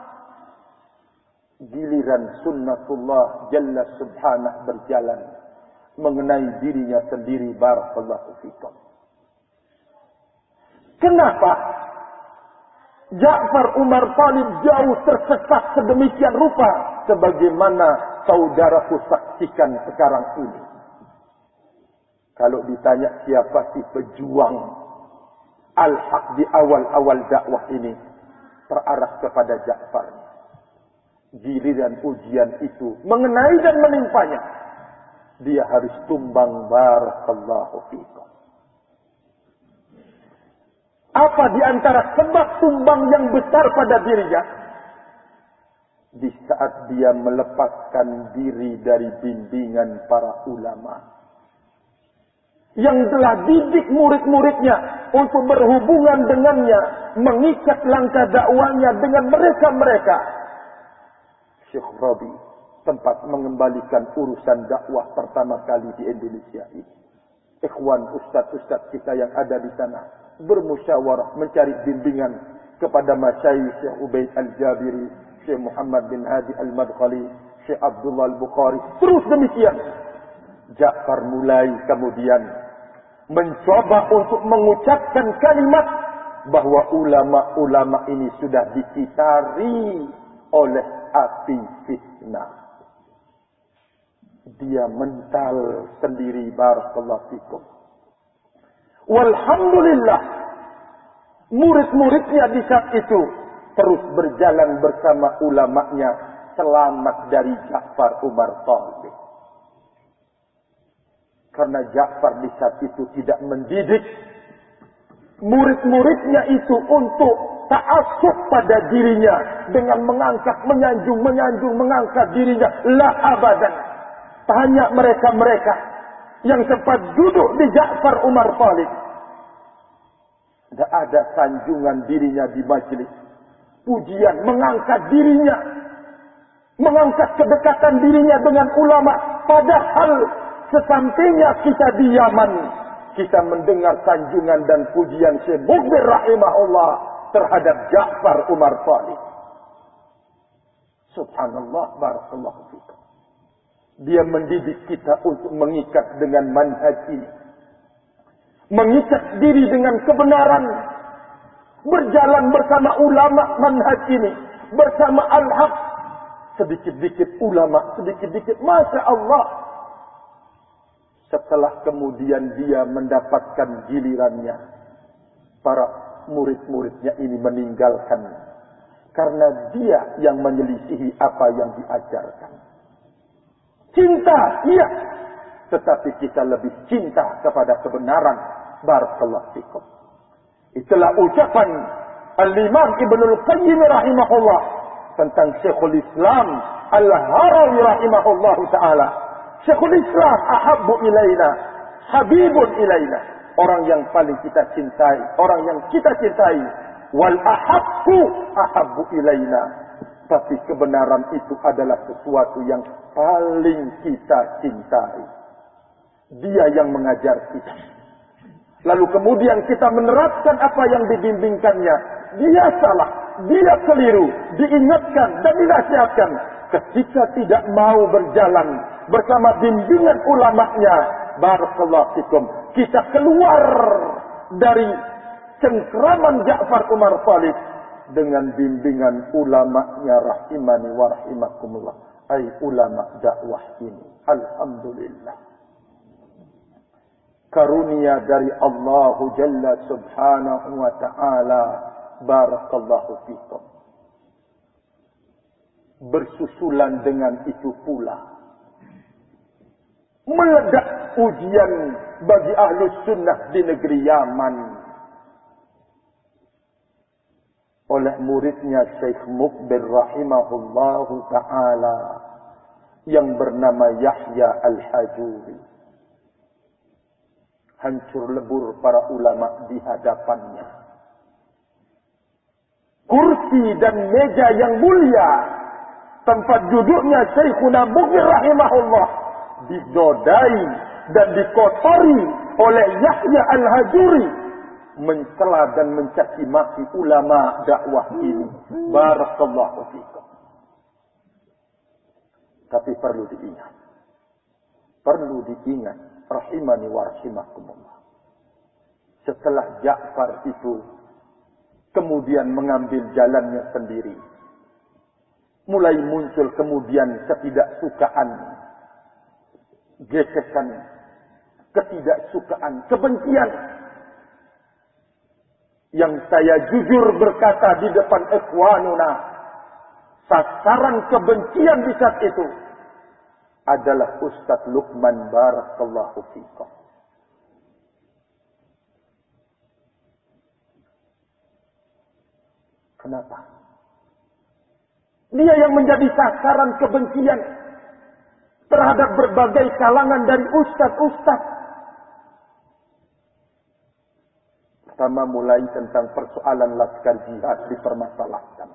Giliran sunnatullah Jalla Subhanahu berjalan mengenai dirinya sendiri, barakallahu fikum. Kenapa Ja'far Umar Thalib jauh tersesat sedemikian rupa sebagaimana saudaraku saksikan sekarang ini? Kalau ditanya siapa sih pejuang al-haq di awal-awal dakwah ini, terarah kepada Ja'far. Giliran ujian itu mengenai dan menimpanya, dia harus tumbang, barakallahu fikum. Apa di antara sebab tumbang yang besar pada dirinya? Di saat dia melepaskan diri dari bimbingan para ulama yang telah didik murid-muridnya untuk berhubungan dengannya, mengikat langkah dakwanya dengan mereka-mereka. Syekh Rabi tempat mengembalikan urusan dakwah pertama kali di Indonesia ini. Ikhwan ustaz-ustaz kita yang ada di sana bermusyawarah mencari bimbingan kepada masyayikh Syekh Ubaid Al-Jabiri, Syekh Muhammad bin Hadi Al-Madkhali, Syekh Abdullah Al-Bukhari. Terus demikian. Ja'far mulai kemudian mencoba untuk mengucapkan kalimat bahwa ulama-ulama ini sudah dikitari oleh api fitnah. Dia mental sendiri, barakallahu fikum. Walhamdulillah, murid-muridnya di saat itu terus berjalan bersama ulamanya, selamat dari Ja'far Umar Thalib. Karena Ja'far di saat itu tidak mendidik murid-muridnya itu untuk ta'assub pada dirinya dengan mengangkat, menyanjung, menyanjung, mengangkat dirinya. La abadan. Tanya mereka-mereka yang sempat duduk di Ja'far Umar Khalid. Tidak ada sanjungan dirinya di majelis. Pujian, mengangkat dirinya. Mengangkat kedekatan dirinya dengan ulama. Padahal sesampainya kita di Yaman, kita mendengar sanjungan dan pujian Syekh Mukbir rahimahullah terhadap Ja'far Umar Khalid. Subhanallah, barakallahu fikum. Dia mendidik kita untuk mengikat dengan manhaj ini. Mengikat diri dengan kebenaran. Berjalan bersama ulama manhaj ini. Bersama al-haq. Sedikit-dikit ulama, sedikit-dikit. Masya Allah. Setelah kemudian dia mendapatkan gilirannya. Para murid-muridnya ini meninggalkan. Karena dia yang menyelisihi apa yang diajarkan. Cinta, iya. Tetapi kita lebih cinta kepada kebenaran. Barakallahu fikum. Itulah ucapan Al-Imam Ibnul Qayyim rahimahullah tentang Syekhul Islam Al-Harawi rahimahullah ta'ala. Syekhul Islam ahabbu ilaina, habibun ilaina. Orang yang paling kita cintai, orang yang kita cintai. Wal ahabbu ahabbu ilaina. Tapi kebenaran itu adalah sesuatu yang paling kita cintai. Dia yang mengajar kita. Lalu kemudian kita menerapkan apa yang dibimbingkannya. Dia salah, dia keliru, diingatkan dan dinasihatkan. Ketika tidak mau berjalan bersama bimbingan ulamanya, barakallahu fikum, kita keluar dari cengkraman Ja'far Umar Khalid dengan bimbingan ulamanya rahimani wa rahimakumullah. Ay ulama dakwah ini. Alhamdulillah. Karunia dari Allah Jalla Subhanahu wa ta'ala. Barakallahu fikum. Bersusulan dengan itu pula meledak ujian bagi ahlus sunnah di negeri Yaman oleh muridnya Syekh Mukbir rahimahullahu ta'ala yang bernama Yahya Al-Hajuri. Hancur lebur para ulama di hadapannya. Kursi dan meja yang mulia, tempat duduknya Syekhuna Mukbir rahimahullah, dinodai dan dikotori oleh Yahya Al-Hajuri, mencela dan mencaci maki ulama dakwah ini. Barakallahu fikum. Tapi perlu diingat. Perlu diingat. Rahimani wa rahimakumullah. Setelah Ja'far itu kemudian mengambil jalannya sendiri, mulai muncul kemudian ketidaksukaan, gesekan, ketidaksukaan, kebencian. Yang saya jujur berkata di depan ikhwanuna, sasaran kebencian di saat itu adalah Ustaz Luqman barakallahu fikum. Kenapa? Dia yang menjadi sasaran kebencian terhadap berbagai kalangan dari ustaz-ustaz. Pertama mulai tentang persoalan laskar jihad dipermasalahkan.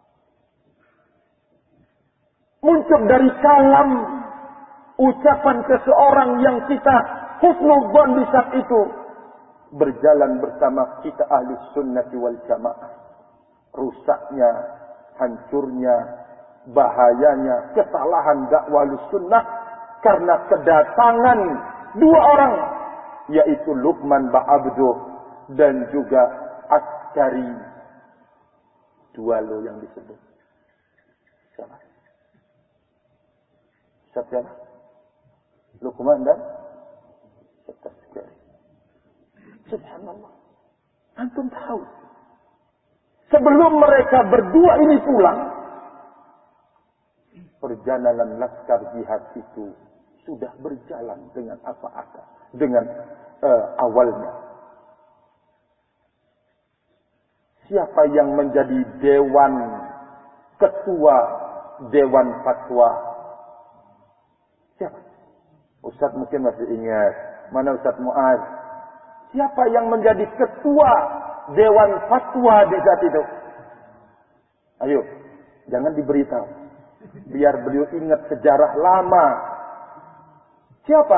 Muncul dari kalam ucapan seseorang yang kita husnudzon di saat itu berjalan bersama kita ahli sunnati wal jamaah. Rusaknya, hancurnya, bahayanya, kesalahan dakwah sunnah karena kedatangan dua orang, yaitu Luqman Ba'abdu dan juga Askari. Dua lo yang disebut. Siapa? Siapa? Luqman dan Askari. Subhanallah. Antum tahu. Sebelum mereka berdua ini pulang, perjalanan laskar jihad itu sudah berjalan dengan apa ada, dengan uh, awalnya. Siapa yang menjadi dewan ketua dewan fatwa? Siapa? Ustaz mungkin masih ingat. Mana Ustaz Muaz? Siapa yang menjadi ketua dewan fatwa di saat itu? Ayo, jangan diberitahu. Biar beliau ingat sejarah lama. Siapa?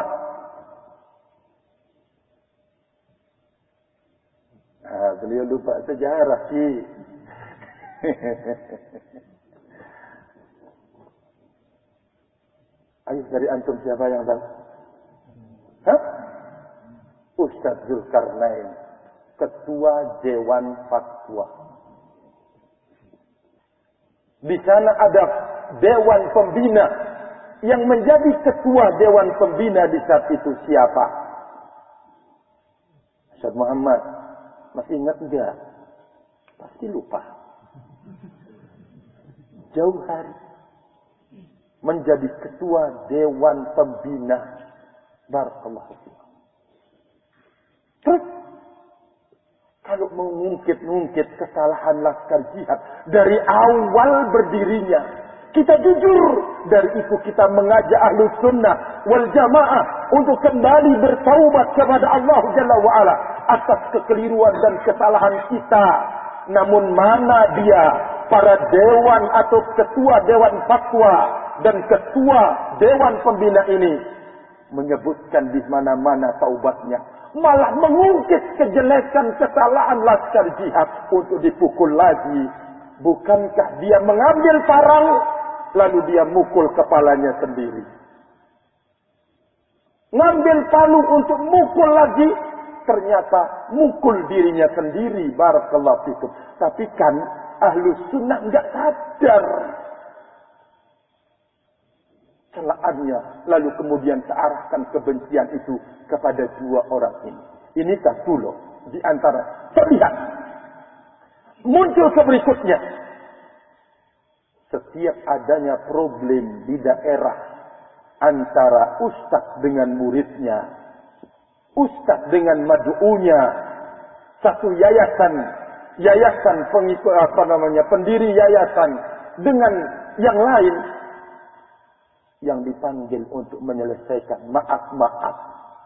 Nah, beliau lupa sejarah sih. Ayo dari antum siapa yang tahu? Hah? Ustaz Zulkarnain, ketua dewan fatwa. Di sana ada dewan pembina. Yang menjadi ketua dewan pembina di saat itu siapa? Ustaz Muhammad, masih ingat enggak? Pasti lupa. Jauh hari menjadi ketua dewan pembina. Barakallahu fikum. Terus kalau mengungkit-ungkit kesalahan Laskar Jihad dari awal berdirinya, kita jujur, dari itu kita mengajak Ahlus Sunnah wal Jamaah untuk kembali bertaubat kepada Allah Jalla wa Ala atas kekeliruan dan kesalahan kita. Namun mana dia para dewan atau ketua dewan fatwa dan ketua dewan pembina ini menyebutkan di mana-mana taubatnya, malah mengungkit kejelekan kesalahan Laskar Jihad untuk dipukul lagi. Bukankah dia mengambil parang lalu dia mukul kepalanya sendiri? Ngambil palu untuk mukul lagi, ternyata mukul dirinya sendiri. Barakallahu fikum. Tapi kan Ahlus Sunnah enggak sadar celaannya, lalu kemudian searahkan kebencian itu kepada dua orang ini. Ini satu loh di antara. Terlihat muncul ke berikutnya. Setiap adanya problem di daerah antara ustaz dengan muridnya, ustaz dengan mad'unya, satu yayasan, yayasan pengikut apa namanya, pendiri yayasan dengan yang lain, yang dipanggil untuk menyelesaikan maaf-maaf,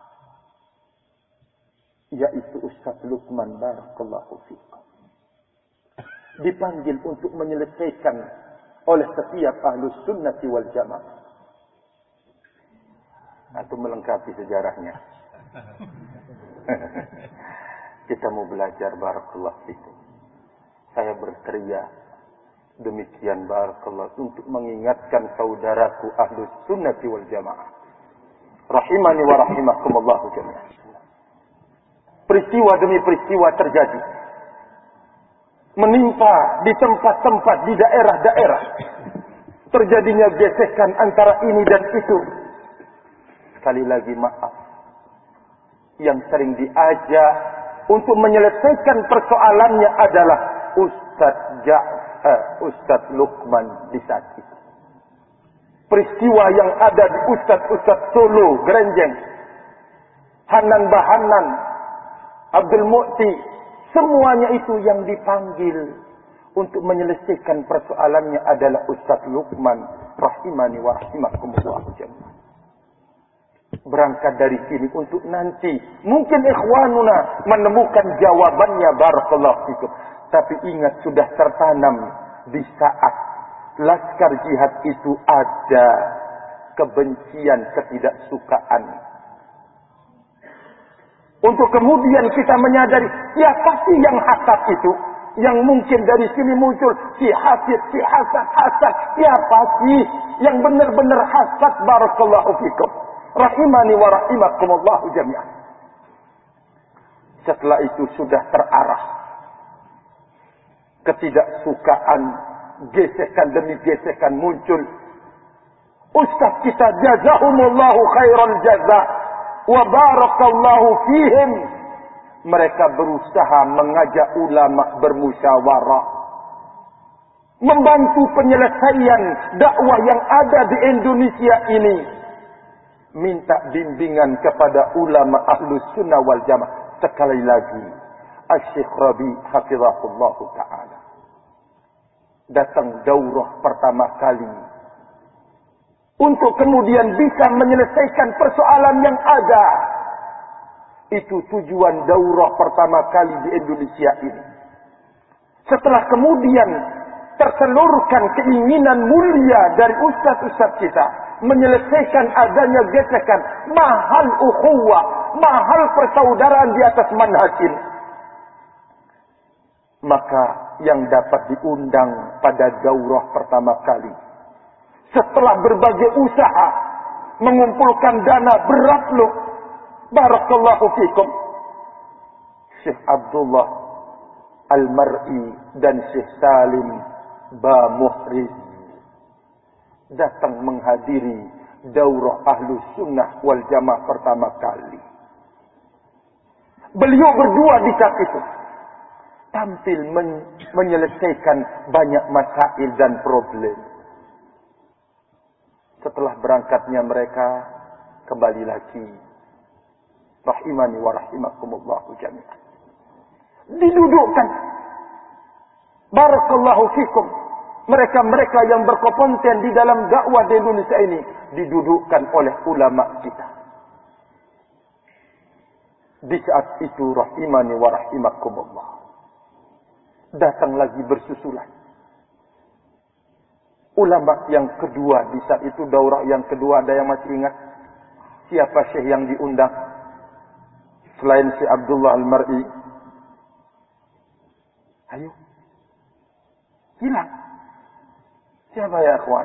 yaitu Ustaz Lukman barakallahu fikum. Dipanggil untuk menyelesaikan oleh setiap Ahlus Sunnati wal Jamaah. Atau melengkapi sejarahnya. Kita mau belajar barakallahu fikum. Saya berteriak demikian barakallahu untuk mengingatkan saudaraku Ahlus Sunnati wal Jamaah. Rahimani wa rahimakumullah jami'an. Peristiwa demi peristiwa terjadi. Menimpa di tempat-tempat di daerah-daerah. Terjadinya gesekan antara ini dan itu. Sekali lagi maaf. Yang sering diajak untuk menyelesaikan persoalannya adalah Ustaz Ja'far, Ustaz Lukman di saat itu. Peristiwa yang ada di Ustaz-Ustaz Solo, Grenjeng, Hanan Bahanan, Abdul Mu'ti, semuanya itu yang dipanggil untuk menyelesaikan persoalannya adalah Ustaz Lukman, rahimani wa rahimakumullah jami'an. Berangkat dari sini untuk nanti mungkin ikhwanuna menemukan jawabannya barakallahu fikum. Tapi ingat, sudah tertanam di saat Laskar Jihad itu ada kebencian, ketidaksukaan. Untuk kemudian kita menyadari siapa sih yang hasad itu? Yang mungkin dari sini muncul si hasid, si hasad, hasad. Siapa sih yang benar-benar hasad barakallahu fikum? Rahimani wa rahimakumullah jami'an. Setelah itu sudah terarah ketidaksukaan, gesekan demi gesekan muncul. Ustaz kita jazahumullahu khairal jaza wa barakallahu fihim. Mereka berusaha mengajak ulama bermusyawarah, membantu penyelesaian dakwah yang ada di Indonesia ini. Minta bimbingan kepada ulama Ahlus Sunnah wal Jamaah. Sekali lagi, Asy-Syaikh Rabi hafizahullah taala. Datang daurah pertama kali untuk kemudian bisa menyelesaikan persoalan yang ada. Itu tujuan daurah pertama kali di Indonesia ini. Setelah kemudian terselurkan keinginan mulia dari ustaz-ustaz kita menyelesaikan adanya gesekan mahal ukhuwah, mahal persaudaraan di atas manhaj ini, maka yang dapat diundang pada daurah pertama kali setelah berbagai usaha mengumpulkan dana berat loh, barakallahu fikum, Syekh Abdullah Al-Mar'i dan Syekh Salim Ba Muhriz datang menghadiri daurah Ahlus Sunnah wal Jamaah pertama kali. Beliau berdua di saat itu tampil men- menyelesaikan banyak masail dan problem. Setelah berangkatnya mereka kembali lagi, rahimani wa rahimakumullahu jami'an, didudukkan, barakallahu fikum, mereka-mereka yang berkompeten di dalam dakwah di Indonesia ini didudukkan oleh ulama kita. Di saat itu rahimani wa rahimakumullah, datang lagi bersusulan ulama yang kedua. Di saat itu daurah yang kedua, ada yang masih ingat siapa syekh yang diundang selain Syekh Abdullah Al-Mar'i? Ayo, hilang. Siapa ya akhwan?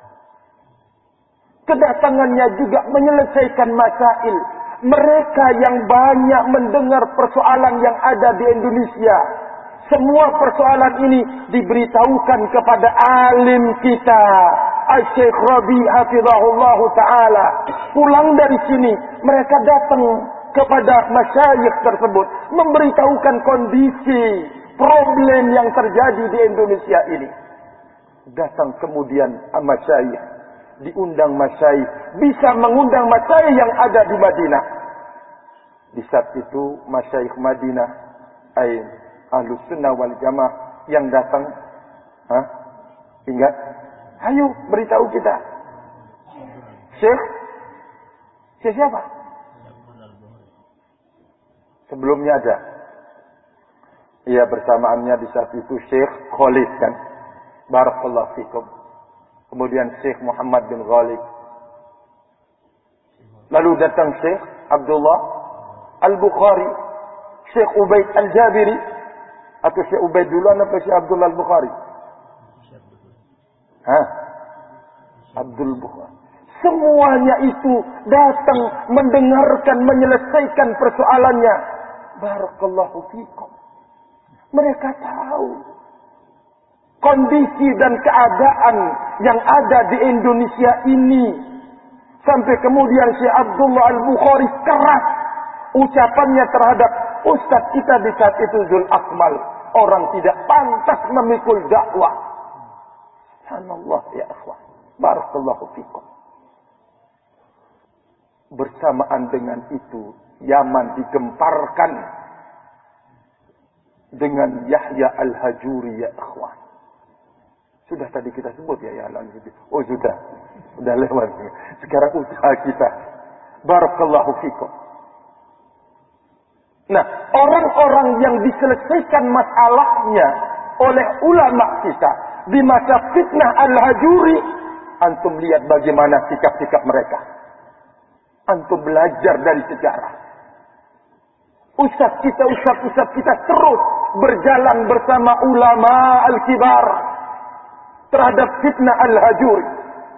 Kedatangannya juga menyelesaikan masail. Mereka yang banyak mendengar persoalan yang ada di Indonesia, semua persoalan ini diberitahukan kepada alim kita, Asy-Syaikh Rabi hafizahullah taala. Pulang dari sini, mereka datang kepada masyayikh tersebut memberitahukan kondisi problem yang terjadi di Indonesia ini. Datang kemudian masyayikh, diundang masyayikh, bisa mengundang masyayikh yang ada di Madinah. Di saat itu masyayikh Madinah, ay Ahlus Sunnah wal Jamaah yang datang, hah? Ingat? Ayo beritahu kita. Syekh? Syekh siapa? Sebelumnya ada. Iya, bersamaannya di saat itu Syekh Khalid kan. Barakallahu fikum. Kemudian Syekh Muhammad bin Ghalib. Lalu datang Syekh Abdullah Al-Bukhari, Syekh Ubaid Al-Jabiri, atau Syekh Ubaid duluan atau Syekh Abdullah Al-Bukhari? Hah? Abdul Bukhari. Semuanya itu datang mendengarkan, menyelesaikan persoalannya. Barakallahu fikum. Mereka tahu kondisi dan keadaan yang ada di Indonesia ini. Sampai kemudian Syekh Abdullah Al-Bukhari keras ucapannya terhadap ustaz kita di saat itu, Zul Akmal. Orang tidak pantas memikul dakwah. Subhanallah ya akhwah. Barakallahu fikum. Bersamaan dengan itu, Yaman digemparkan dengan Yahya Al-Hajuri ya akhwah. Sudah tadi kita sebut ya ya Al-Hajuri. Oh sudah. Sudah lewat. Sekarang usaha kita. Barakallahu fikum. Nah, orang-orang yang diselesaikan masalahnya oleh ulama kita di masa fitnah Al-Hajuri, antum lihat bagaimana sikap-sikap mereka. Antum belajar dari sejarah. Ustaz kita, ustaz-ustaz kita terus berjalan bersama ulama al-kibar terhadap fitnah Al-Hajuri.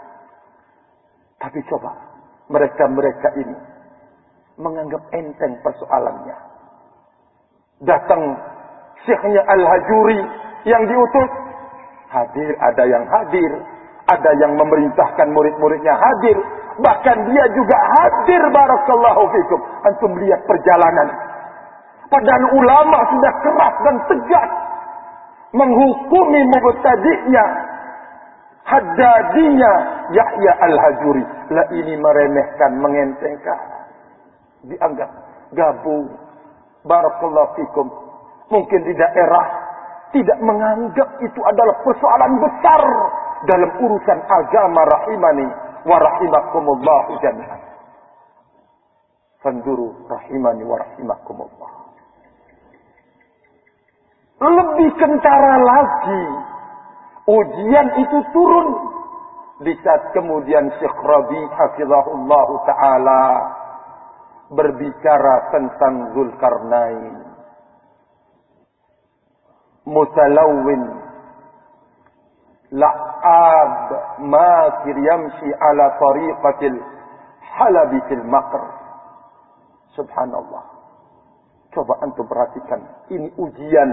Tapi coba, mereka-mereka ini menganggap enteng persoalannya. Datang syekhnya Al-Hajuri yang diutus, hadir, ada yang hadir, ada yang memerintahkan murid-muridnya hadir, bahkan dia juga hadir, barakallahu fikum. Antum lihat perjalanan. Padahal ulama sudah keras dan tegas menghukumi mubtadi'nya, haddadinya Yahya Al-Hajuri. Lah ini meremehkan, mengentengkan, dianggap gabung. Barakallahu fikum. mungkin di daerah tidak menganggap itu adalah persoalan besar dalam urusan agama, rahimani wa rahimakumullah jami'an. Fanduru rahimani wa rahimakumullah. Lebih kentara lagi, ujian itu turun di saat kemudian Syekh Rabi hafizahullah ta'ala berbicara tentang Zulkarnain. Mutalawwin la'ab makir yamshi ala tariqatil halabi fil maqr. Subhanallah. Coba antum perhatikan, ini ujian.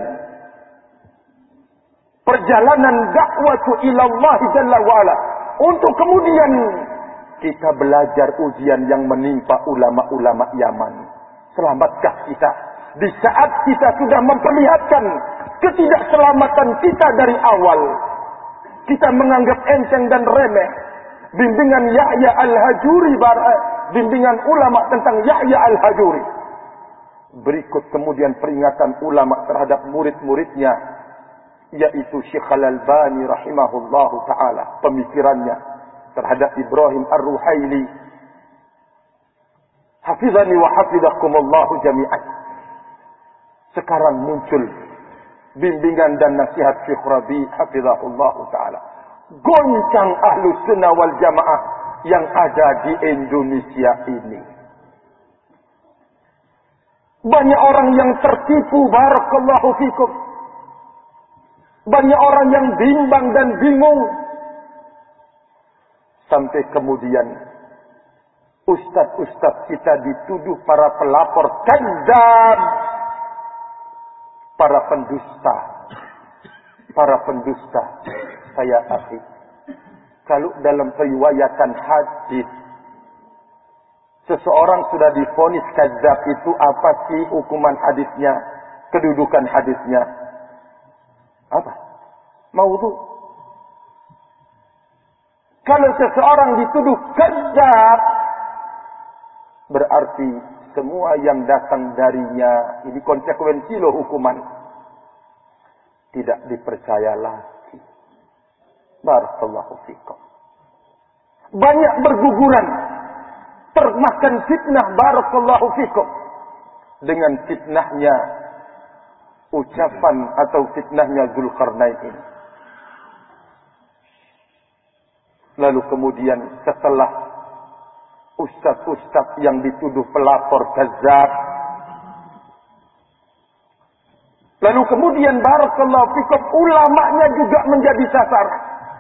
Perjalanan dakwah ilallah jalla wa'ala. Untuk kemudian kita belajar ujian yang menimpa ulama-ulama Yaman. Selamatkah kita? Di saat kita sudah memperlihatkan ketidakselamatan kita dari awal. Kita menganggap enteng dan remeh bimbingan Yahya al-Hajuri, bimbingan ulama tentang Yahya al-Hajuri. Berikut kemudian peringatan ulama terhadap murid-muridnya, yaitu Syekh Al-Albani rahimahullahu ta'ala. Pemikirannya terhadap Ibrahim Ar-Ruhaili. Hafizani wa hafizakumullahu jami'an. Sekarang muncul bimbingan dan nasihat Syekh Rabi hafizahullahu ta'ala. Goncang Ahlus Sunnah wal Jamaah yang ada di Indonesia ini. Banyak orang yang tertipu, barakallahu fikum. Banyak orang yang bimbang dan bingung. Sampai kemudian ustaz-ustaz kita dituduh para pelapor kadzdzab, para pendusta. Para pendusta. Saya akhi, kalau dalam periwayatan hadis seseorang sudah divonis kadzdzab, itu apa sih hukuman hadisnya? Kedudukan hadisnya apa? Maudhu. Kalau seseorang dituduh kadzdzab, berarti semua yang datang darinya, ini konsekuensi loh hukuman, tidak dipercaya lagi. Barakallahu fikum. Banyak berguguran, termakan fitnah, barakallahu fikum, dengan fitnahnya ucapan atau fitnahnya Zulkarnain ini. Lalu kemudian setelah ustaz-ustaz yang dituduh pelapor kadzdzab, lalu kemudian barakallahu fikum ulamanya juga menjadi sasaran.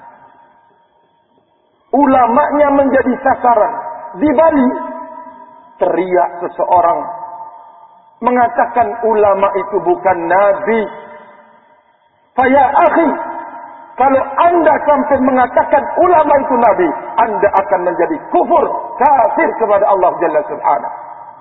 Ulamanya menjadi sasaran. Di Bali teriak seseorang mengatakan ulama itu bukan nabi. Faya akhi, kalau anda sampai mengatakan ulama itu nabi, anda akan menjadi kufur, kafir kepada Allah Jalla Subhanahu.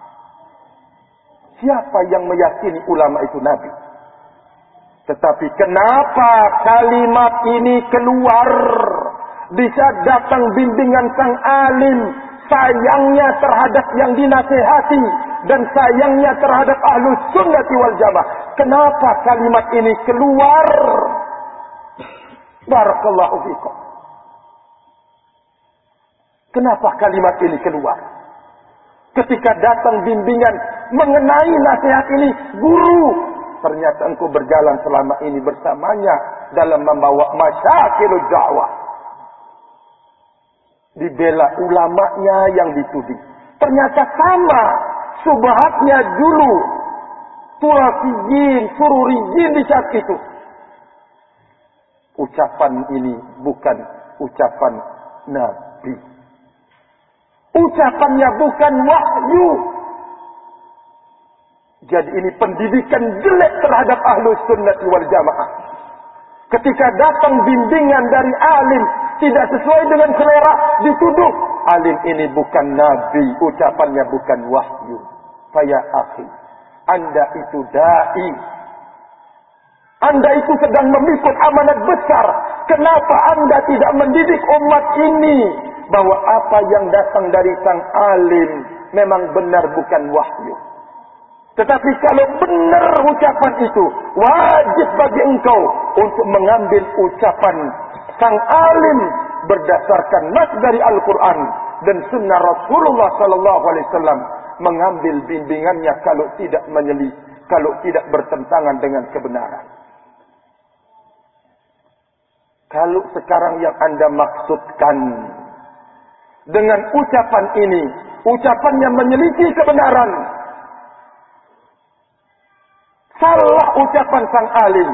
Siapa yang meyakini ulama itu nabi? Tetapi kenapa kalimat ini keluar di saat datang bimbingan sang alim, sayangnya terhadap yang dinasihati dan sayangnya terhadap Ahlus Sunnati wal Jamaah? Kenapa kalimat ini keluar? Barakallahu fikum. Kenapa kalimat ini keluar? Ketika datang bimbingan mengenai nasihat ini, guru, ternyata engkau berjalan selama ini bersamanya dalam membawa masyakilud dakwah. Dibela ulamanya yang dituding. Ternyata sama subhatnya dulu. Turafiyin, sururiyin di saat itu. Ucapan ini bukan ucapan Nabi. Ucapannya bukan wahyu. Jadi ini pendidikan jelek terhadap Ahlus Sunnati wal Jamaah. Ketika datang bimbingan dari alim tidak sesuai dengan selera, dituduh alim ini bukan nabi, ucapannya bukan wahyu. Faya akhi, anda itu dai, anda itu sedang memikul amanat besar. Kenapa anda tidak mendidik umat ini bahwa apa yang datang dari sang alim memang benar bukan wahyu? Tetapi kalau benar ucapan itu, wajib bagi engkau untuk mengambil ucapan sang alim berdasarkan nas dari Al-Quran dan sunnah Rasulullah sallallahu alaihi wasallam, mengambil bimbingannya kalau tidak menyelisih, kalau tidak bertentangan dengan kebenaran. Kalau sekarang yang Anda maksudkan dengan ucapan ini, ucapannya menyelisih kebenaran, salah ucapan sang alim,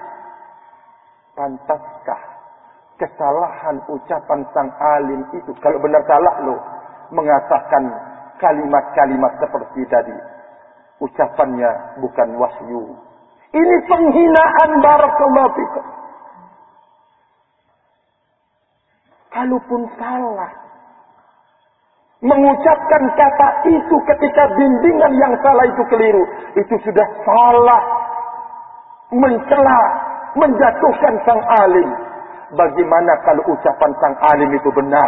pantaskah kesalahan ucapan sang alim itu, kalau benar salah loh, mengatakan kalimat-kalimat seperti tadi, ucapannya bukan wahyu. Ini penghinaan, barakallahu fikum. Kalaupun salah mengucapkan kata itu ketika bimbingan yang salah itu keliru, itu sudah salah, mencela, menjatuhkan sang alim. Bagaimana kalau ucapan sang alim itu benar?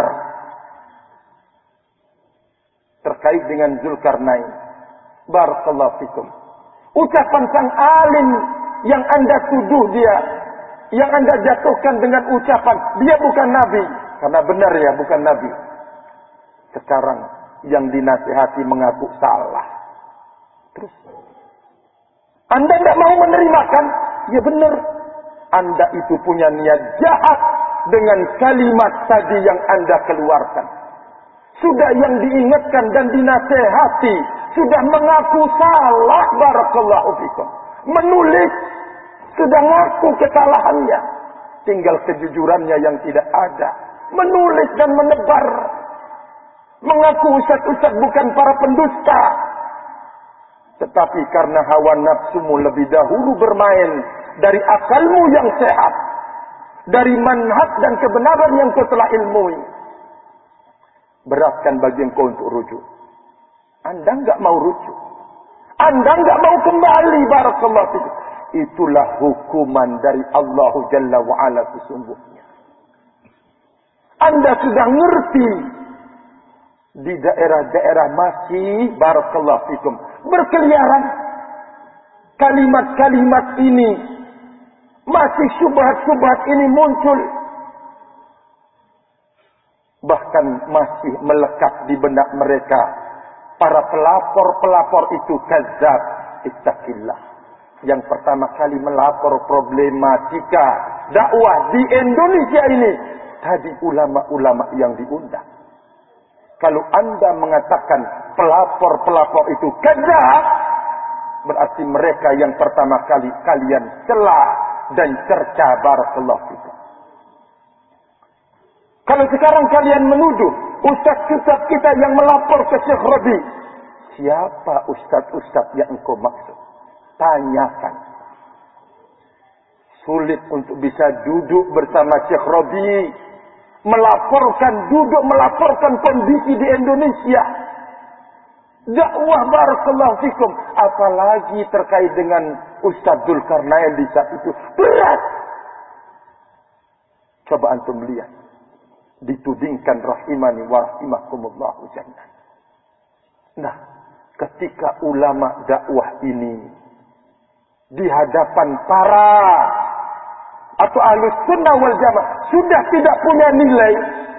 Terkait dengan Zulkarnain, barakallahu fikum, ucapan sang alim yang Anda tuduh dia, yang Anda jatuhkan dengan ucapan dia bukan nabi, karena benar ya bukan nabi. Sekarang yang dinasihati mengaku salah. Terus Anda tidak mau menerimakan? Ya benar, Anda itu punya niat jahat dengan kalimat tadi yang Anda keluarkan. Sudah yang diingatkan dan dinasihati, sudah mengaku salah, barakallahu fikum, menulis, sudah ngaku kesalahannya, tinggal kejujurannya yang tidak ada, menulis dan menebar, mengaku ustaz-ustaz bukan para pendusta, tetapi karena hawa nafsumu lebih dahulu bermain dari akalmu yang sehat, dari manhaj dan kebenaran yang kau telah ilmui, beratkan bagi engkau untuk rujuk. Anda enggak mau rujuk, Anda enggak mau kembali, barakallahu fikum. Itulah hukuman dari Allah Jalla wa'ala sesungguhnya. Anda sudah ngerti di daerah-daerah masih, barakallahu fikum, berkeliaran kalimat-kalimat ini, masih syubhat-syubhat ini muncul, bahkan masih melekat di benak mereka. Para pelapor-pelapor itu kadzab, ittaqillah. Yang pertama kali melapor problematika dakwah di Indonesia ini, tadi ulama-ulama yang diundang. Kalau Anda mengatakan pelapor-pelapor itu kadzab, berarti mereka yang pertama kali kalian celah dan cerca, barakallahu fikum. Kalau sekarang kalian menuduh ustaz-ustaz kita yang melapor ke Syekh Rabi, siapa ustaz-ustaz yang engkau maksud? Tanyakan. Sulit untuk bisa duduk bersama Syekh Rabi, melaporkan, duduk melaporkan kondisi di Indonesia, dakwah, barakallahu fikum, apalagi terkait dengan Ustaz Zulkarnain di saat itu, berat. Coba antum lihat, ditudingkan rahimani wa rahimakumullahu jannah. Nah, ketika ulama dakwah ini di hadapan para atau ahlus sunnah wal jamaah sudah tidak punya nilai,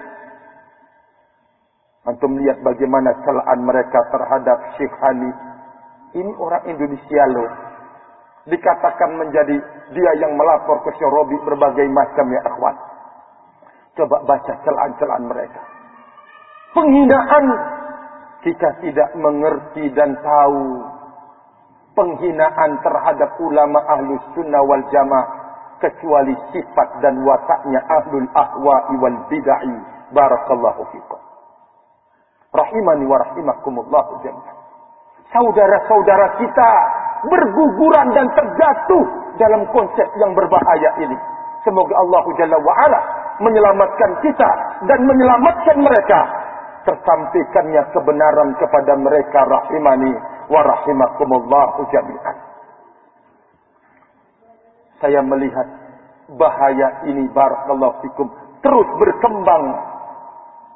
antum lihat bagaimana celaan mereka terhadap Syekh Hani. Ini orang Indonesia loh, dikatakan menjadi dia yang melapor ke Syekh Rabi berbagai macam, ya akhwat. Coba baca celaan-celaan mereka. Penghinaan, kita tidak mengerti dan tahu. Penghinaan terhadap ulama ahlus sunnah wal jamaah, kecuali sifat dan wataknya ahlul ahwa'i wal bid'ah. Barakallahu fikum. Rahimani wa rahimakumullahu jami'an. Saudara-saudara kita berguguran dan terjatuh dalam konsep yang berbahaya ini. Semoga Allah Jalla wa'ala menyelamatkan kita dan menyelamatkan mereka. Tersampaikannya kebenaran kepada mereka, rahimani wa rahimakumullahu jami'an. Saya melihat bahaya ini, barakallahu fikum, terus berkembang.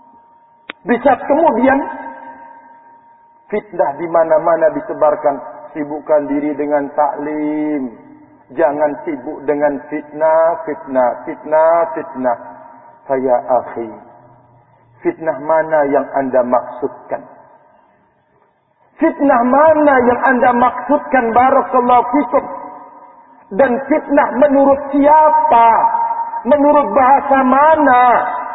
Bisa kemudian fitnah di mana-mana disebarkan. sibukkan diri dengan taklim. Jangan sibuk dengan fitnah, fitnah, fitnah, fitnah. Saya akhi, fitnah mana yang Anda maksudkan? Fitnah mana yang Anda maksudkan? Barakallahu fikum. Dan fitnah menurut siapa? Menurut bahasa mana?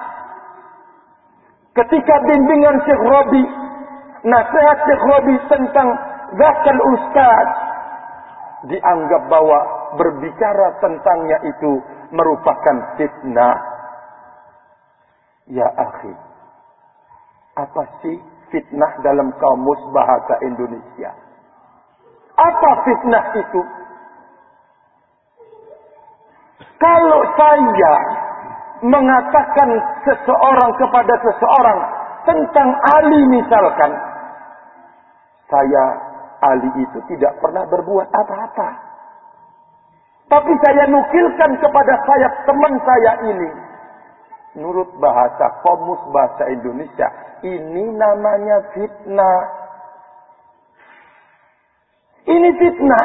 Ketika bimbingan Syekh Rabi, nasihat Syekh Rabi tentang zakal ustaz, dianggap bahwa berbicara tentangnya itu merupakan fitnah. Ya akhi, apa sih fitnah dalam kamus bahasa Indonesia? Apa fitnah itu? Kalau saya mengatakan seseorang kepada seseorang tentang Ali misalkan, saya Ali itu tidak pernah berbuat apa-apa. Tapi saya nukilkan kepada saya teman saya ini. Menurut bahasa kamus bahasa Indonesia, ini namanya fitnah. Ini fitnah.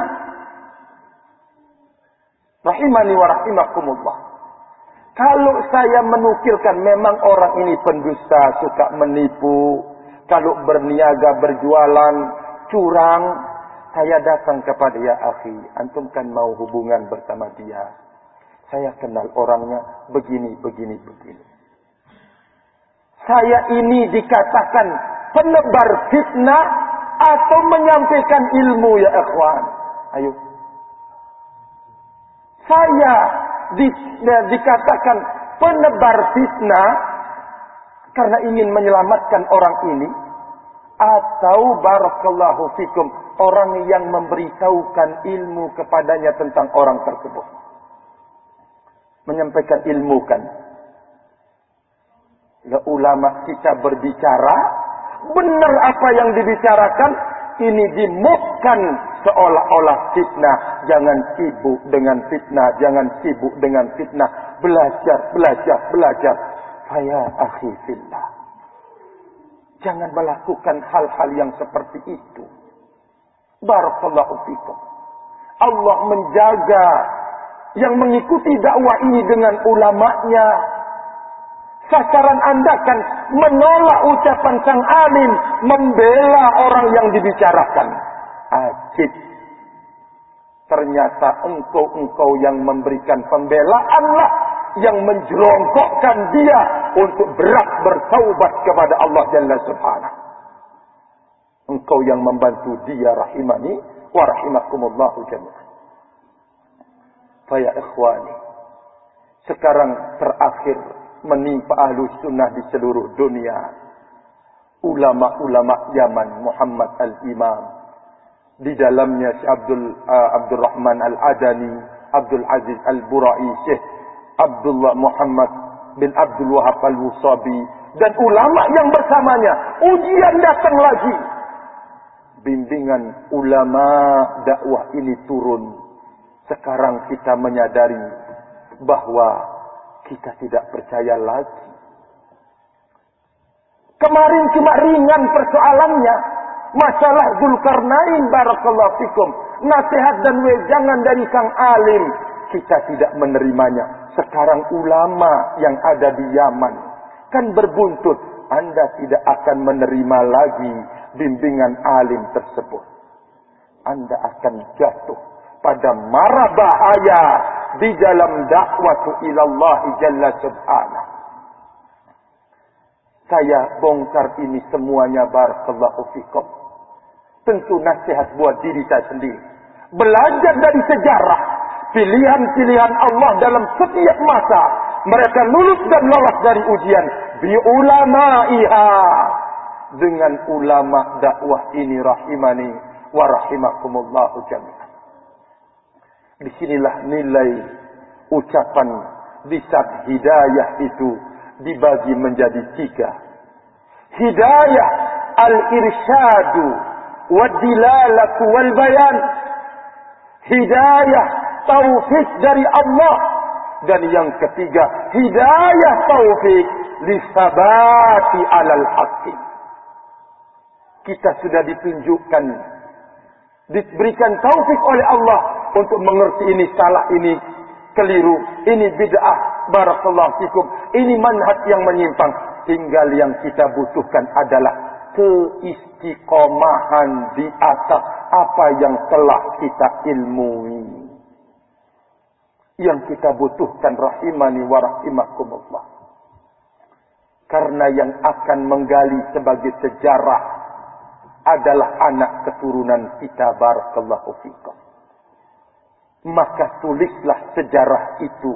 Rahimani wa rahimakumullah. Kalau saya menukilkan memang orang ini pendusta, suka menipu, kalau berniaga, berjualan, curang, saya datang kepada ya akhi, antum kan mau hubungan bersama dia. Saya kenal orangnya begini, begini, begini. Saya ini dikatakan penebar fitnah atau menyampaikan ilmu ya ikhwan. Ayo. Saya di, ya, dikatakan penebar fitnah karena ingin menyelamatkan orang ini, atau barakallahu fikum orang yang memberitahukan ilmu kepadanya tentang orang tersebut, menyampaikan ilmu kan. Ya, ulama kita berbicara benar apa yang dibicarakan, ini dimukkan seolah-olah fitnah. Jangan sibuk dengan fitnah, jangan sibuk dengan fitnah. Belajar, belajar, belajar. Faya akhi fillah, jangan melakukan hal-hal yang seperti itu. Barakallahu fikum. Allah menjaga yang mengikuti dakwah ini dengan ulamanya. Sasaran Anda kan menolak ucapan sang alim, membela orang yang dibicarakan. Ajib. Ternyata engkau-engkau yang memberikan pembelaanlah yang menjerongkokkan dia untuk berat bertaubat kepada Allah Jalla Subhanahu. Engkau yang membantu dia, rahimani wa rahimakumullahu jami'an. Faya ikhwani, sekarang terakhir menimpa ahlu sunnah di seluruh dunia. Ulama-ulama Yaman, Muhammad al-Imam, di dalamnya Syekh Abdul uh, Abdul Rahman al-Adani, Abdul Aziz al-Burai, Syekh Abdullah Muhammad bin Abdul Wahab al-Wusabi, dan ulama yang bersamanya. Ujian datang lagi. Bimbingan ulama dakwah ini turun. Sekarang kita menyadari bahwa kita tidak percaya lagi. Kemarin cuma ringan persoalannya. Masalah Dzulkarnain, barakallahu fikum. Nasihat dan wejangan dari sang alim. Kita tidak menerimanya. Sekarang ulama yang ada di Yaman kan berbuntut. Anda tidak akan menerima lagi bimbingan alim tersebut. Anda akan jatuh pada mara bahaya di dalam dakwah ilallah Jalla Subhanahu. Saya bongkar ini semuanya, barakallahu fikum. Tentu nasihat buat diri saya sendiri. Belajar dari sejarah, pilihan-pilihan Allah dalam setiap masa. Mereka lulus dan lolos dari ujian bi ulama'iha, dengan ulama dakwah ini, rahimani wa rahimakumullahu jami'an. Disinilah nilai ucapan di saat hidayah itu dibagi menjadi tiga. Hidayah al-irsyadu wad-dilalatu wal bayan. Hidayah taufik dari Allah. Dan yang ketiga, hidayah taufik lisabati alal haqqi. Kita sudah ditunjukkan diberikan taufik oleh Allah untuk mengerti ini salah, ini keliru, ini bid'ah, barakallahu fikum, ini manhaj yang menyimpang. Tinggal yang kita butuhkan adalah keistiqomahan di atas apa yang telah kita ilmui. Yang kita butuhkan rahimani wa rahimakumullah. Karena yang akan menggali sebagai sejarah adalah anak keturunan kita, barakallahu fikum. Maka tulislah sejarah itu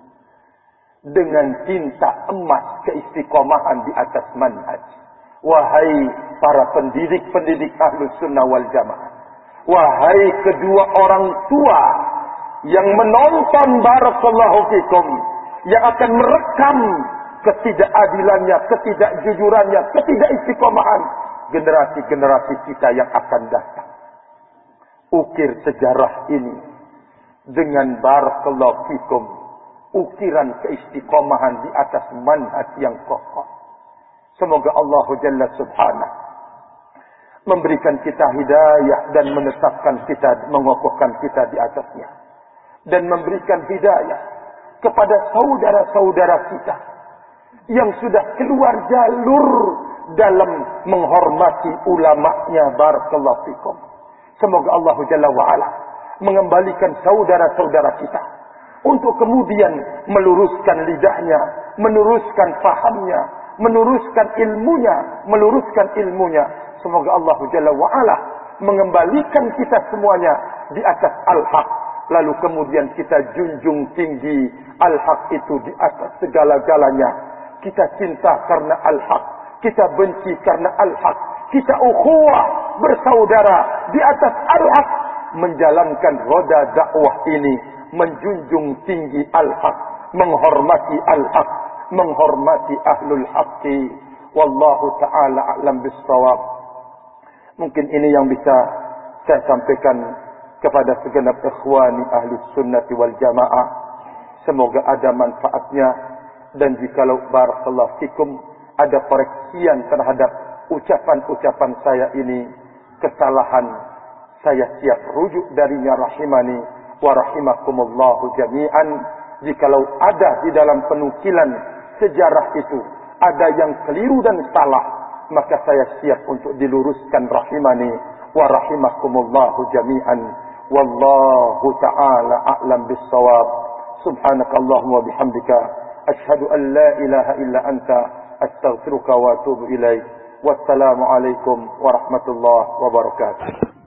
dengan tinta emas keistiqomahan di atas manhaj. Wahai para pendidik-pendidik Ahlus Sunnah wal Jamaah. Wahai kedua orang tua yang menonton, barakallahu fikum, yang akan merekam ketidakadilannya, ketidakjujurannya, ketidakistiqomahan generasi-generasi kita yang akan datang. Ukir sejarah ini dengan barakallahu fikum ukiran keistiqomahan di atas manhaj yang kokoh. Semoga Allah Jalla Subhanahu memberikan kita hidayah dan menetapkan kita, mengokohkan kita di atasnya. Dan memberikan hidayah kepada saudara-saudara kita yang sudah keluar jalur dalam menghormati ulama'nya, barakallahu fikum. Semoga Allah Jalla wa'ala mengembalikan saudara-saudara kita untuk kemudian meluruskan lidahnya, meluruskan fahamnya, meluruskan ilmunya, meluruskan ilmunya. Semoga Allah Jalla wa'ala mengembalikan kita semuanya di atas al-haq. Lalu kemudian kita junjung tinggi al-haq itu di atas segala-galanya. Kita cinta karena al-haq, kita benci karena al-haq, kita ukhuwah bersaudara di atas al-haq, menjalankan roda dakwah ini, menjunjung tinggi al-haq, menghormati al-haq, menghormati ahlul haqqi. Wallahu ta'ala a'lam bis-shawab. Mungkin ini yang bisa saya sampaikan kepada segenap ikhwani Ahlus Sunnati wal Jamaah. Semoga ada manfaatnya, dan jikalau barakallahu fikum ada koreksian terhadap ucapan-ucapan saya ini, kesalahan, saya siap rujuk darinya rahimani wa rahimakumullahu jami'an. Jikalau ada di dalam penukilan sejarah itu ada yang keliru dan salah, maka saya siap untuk diluruskan rahimani wa rahimakumullahu jami'an. Wallahu ta'ala a'lam bis-shawab. Subhanakallahumma wa bihamdika asyhadu an la ilaha illa anta astaghfiruka wa atubu ilaik. Wassalamu alaikum warahmatullahi wabarakatuh.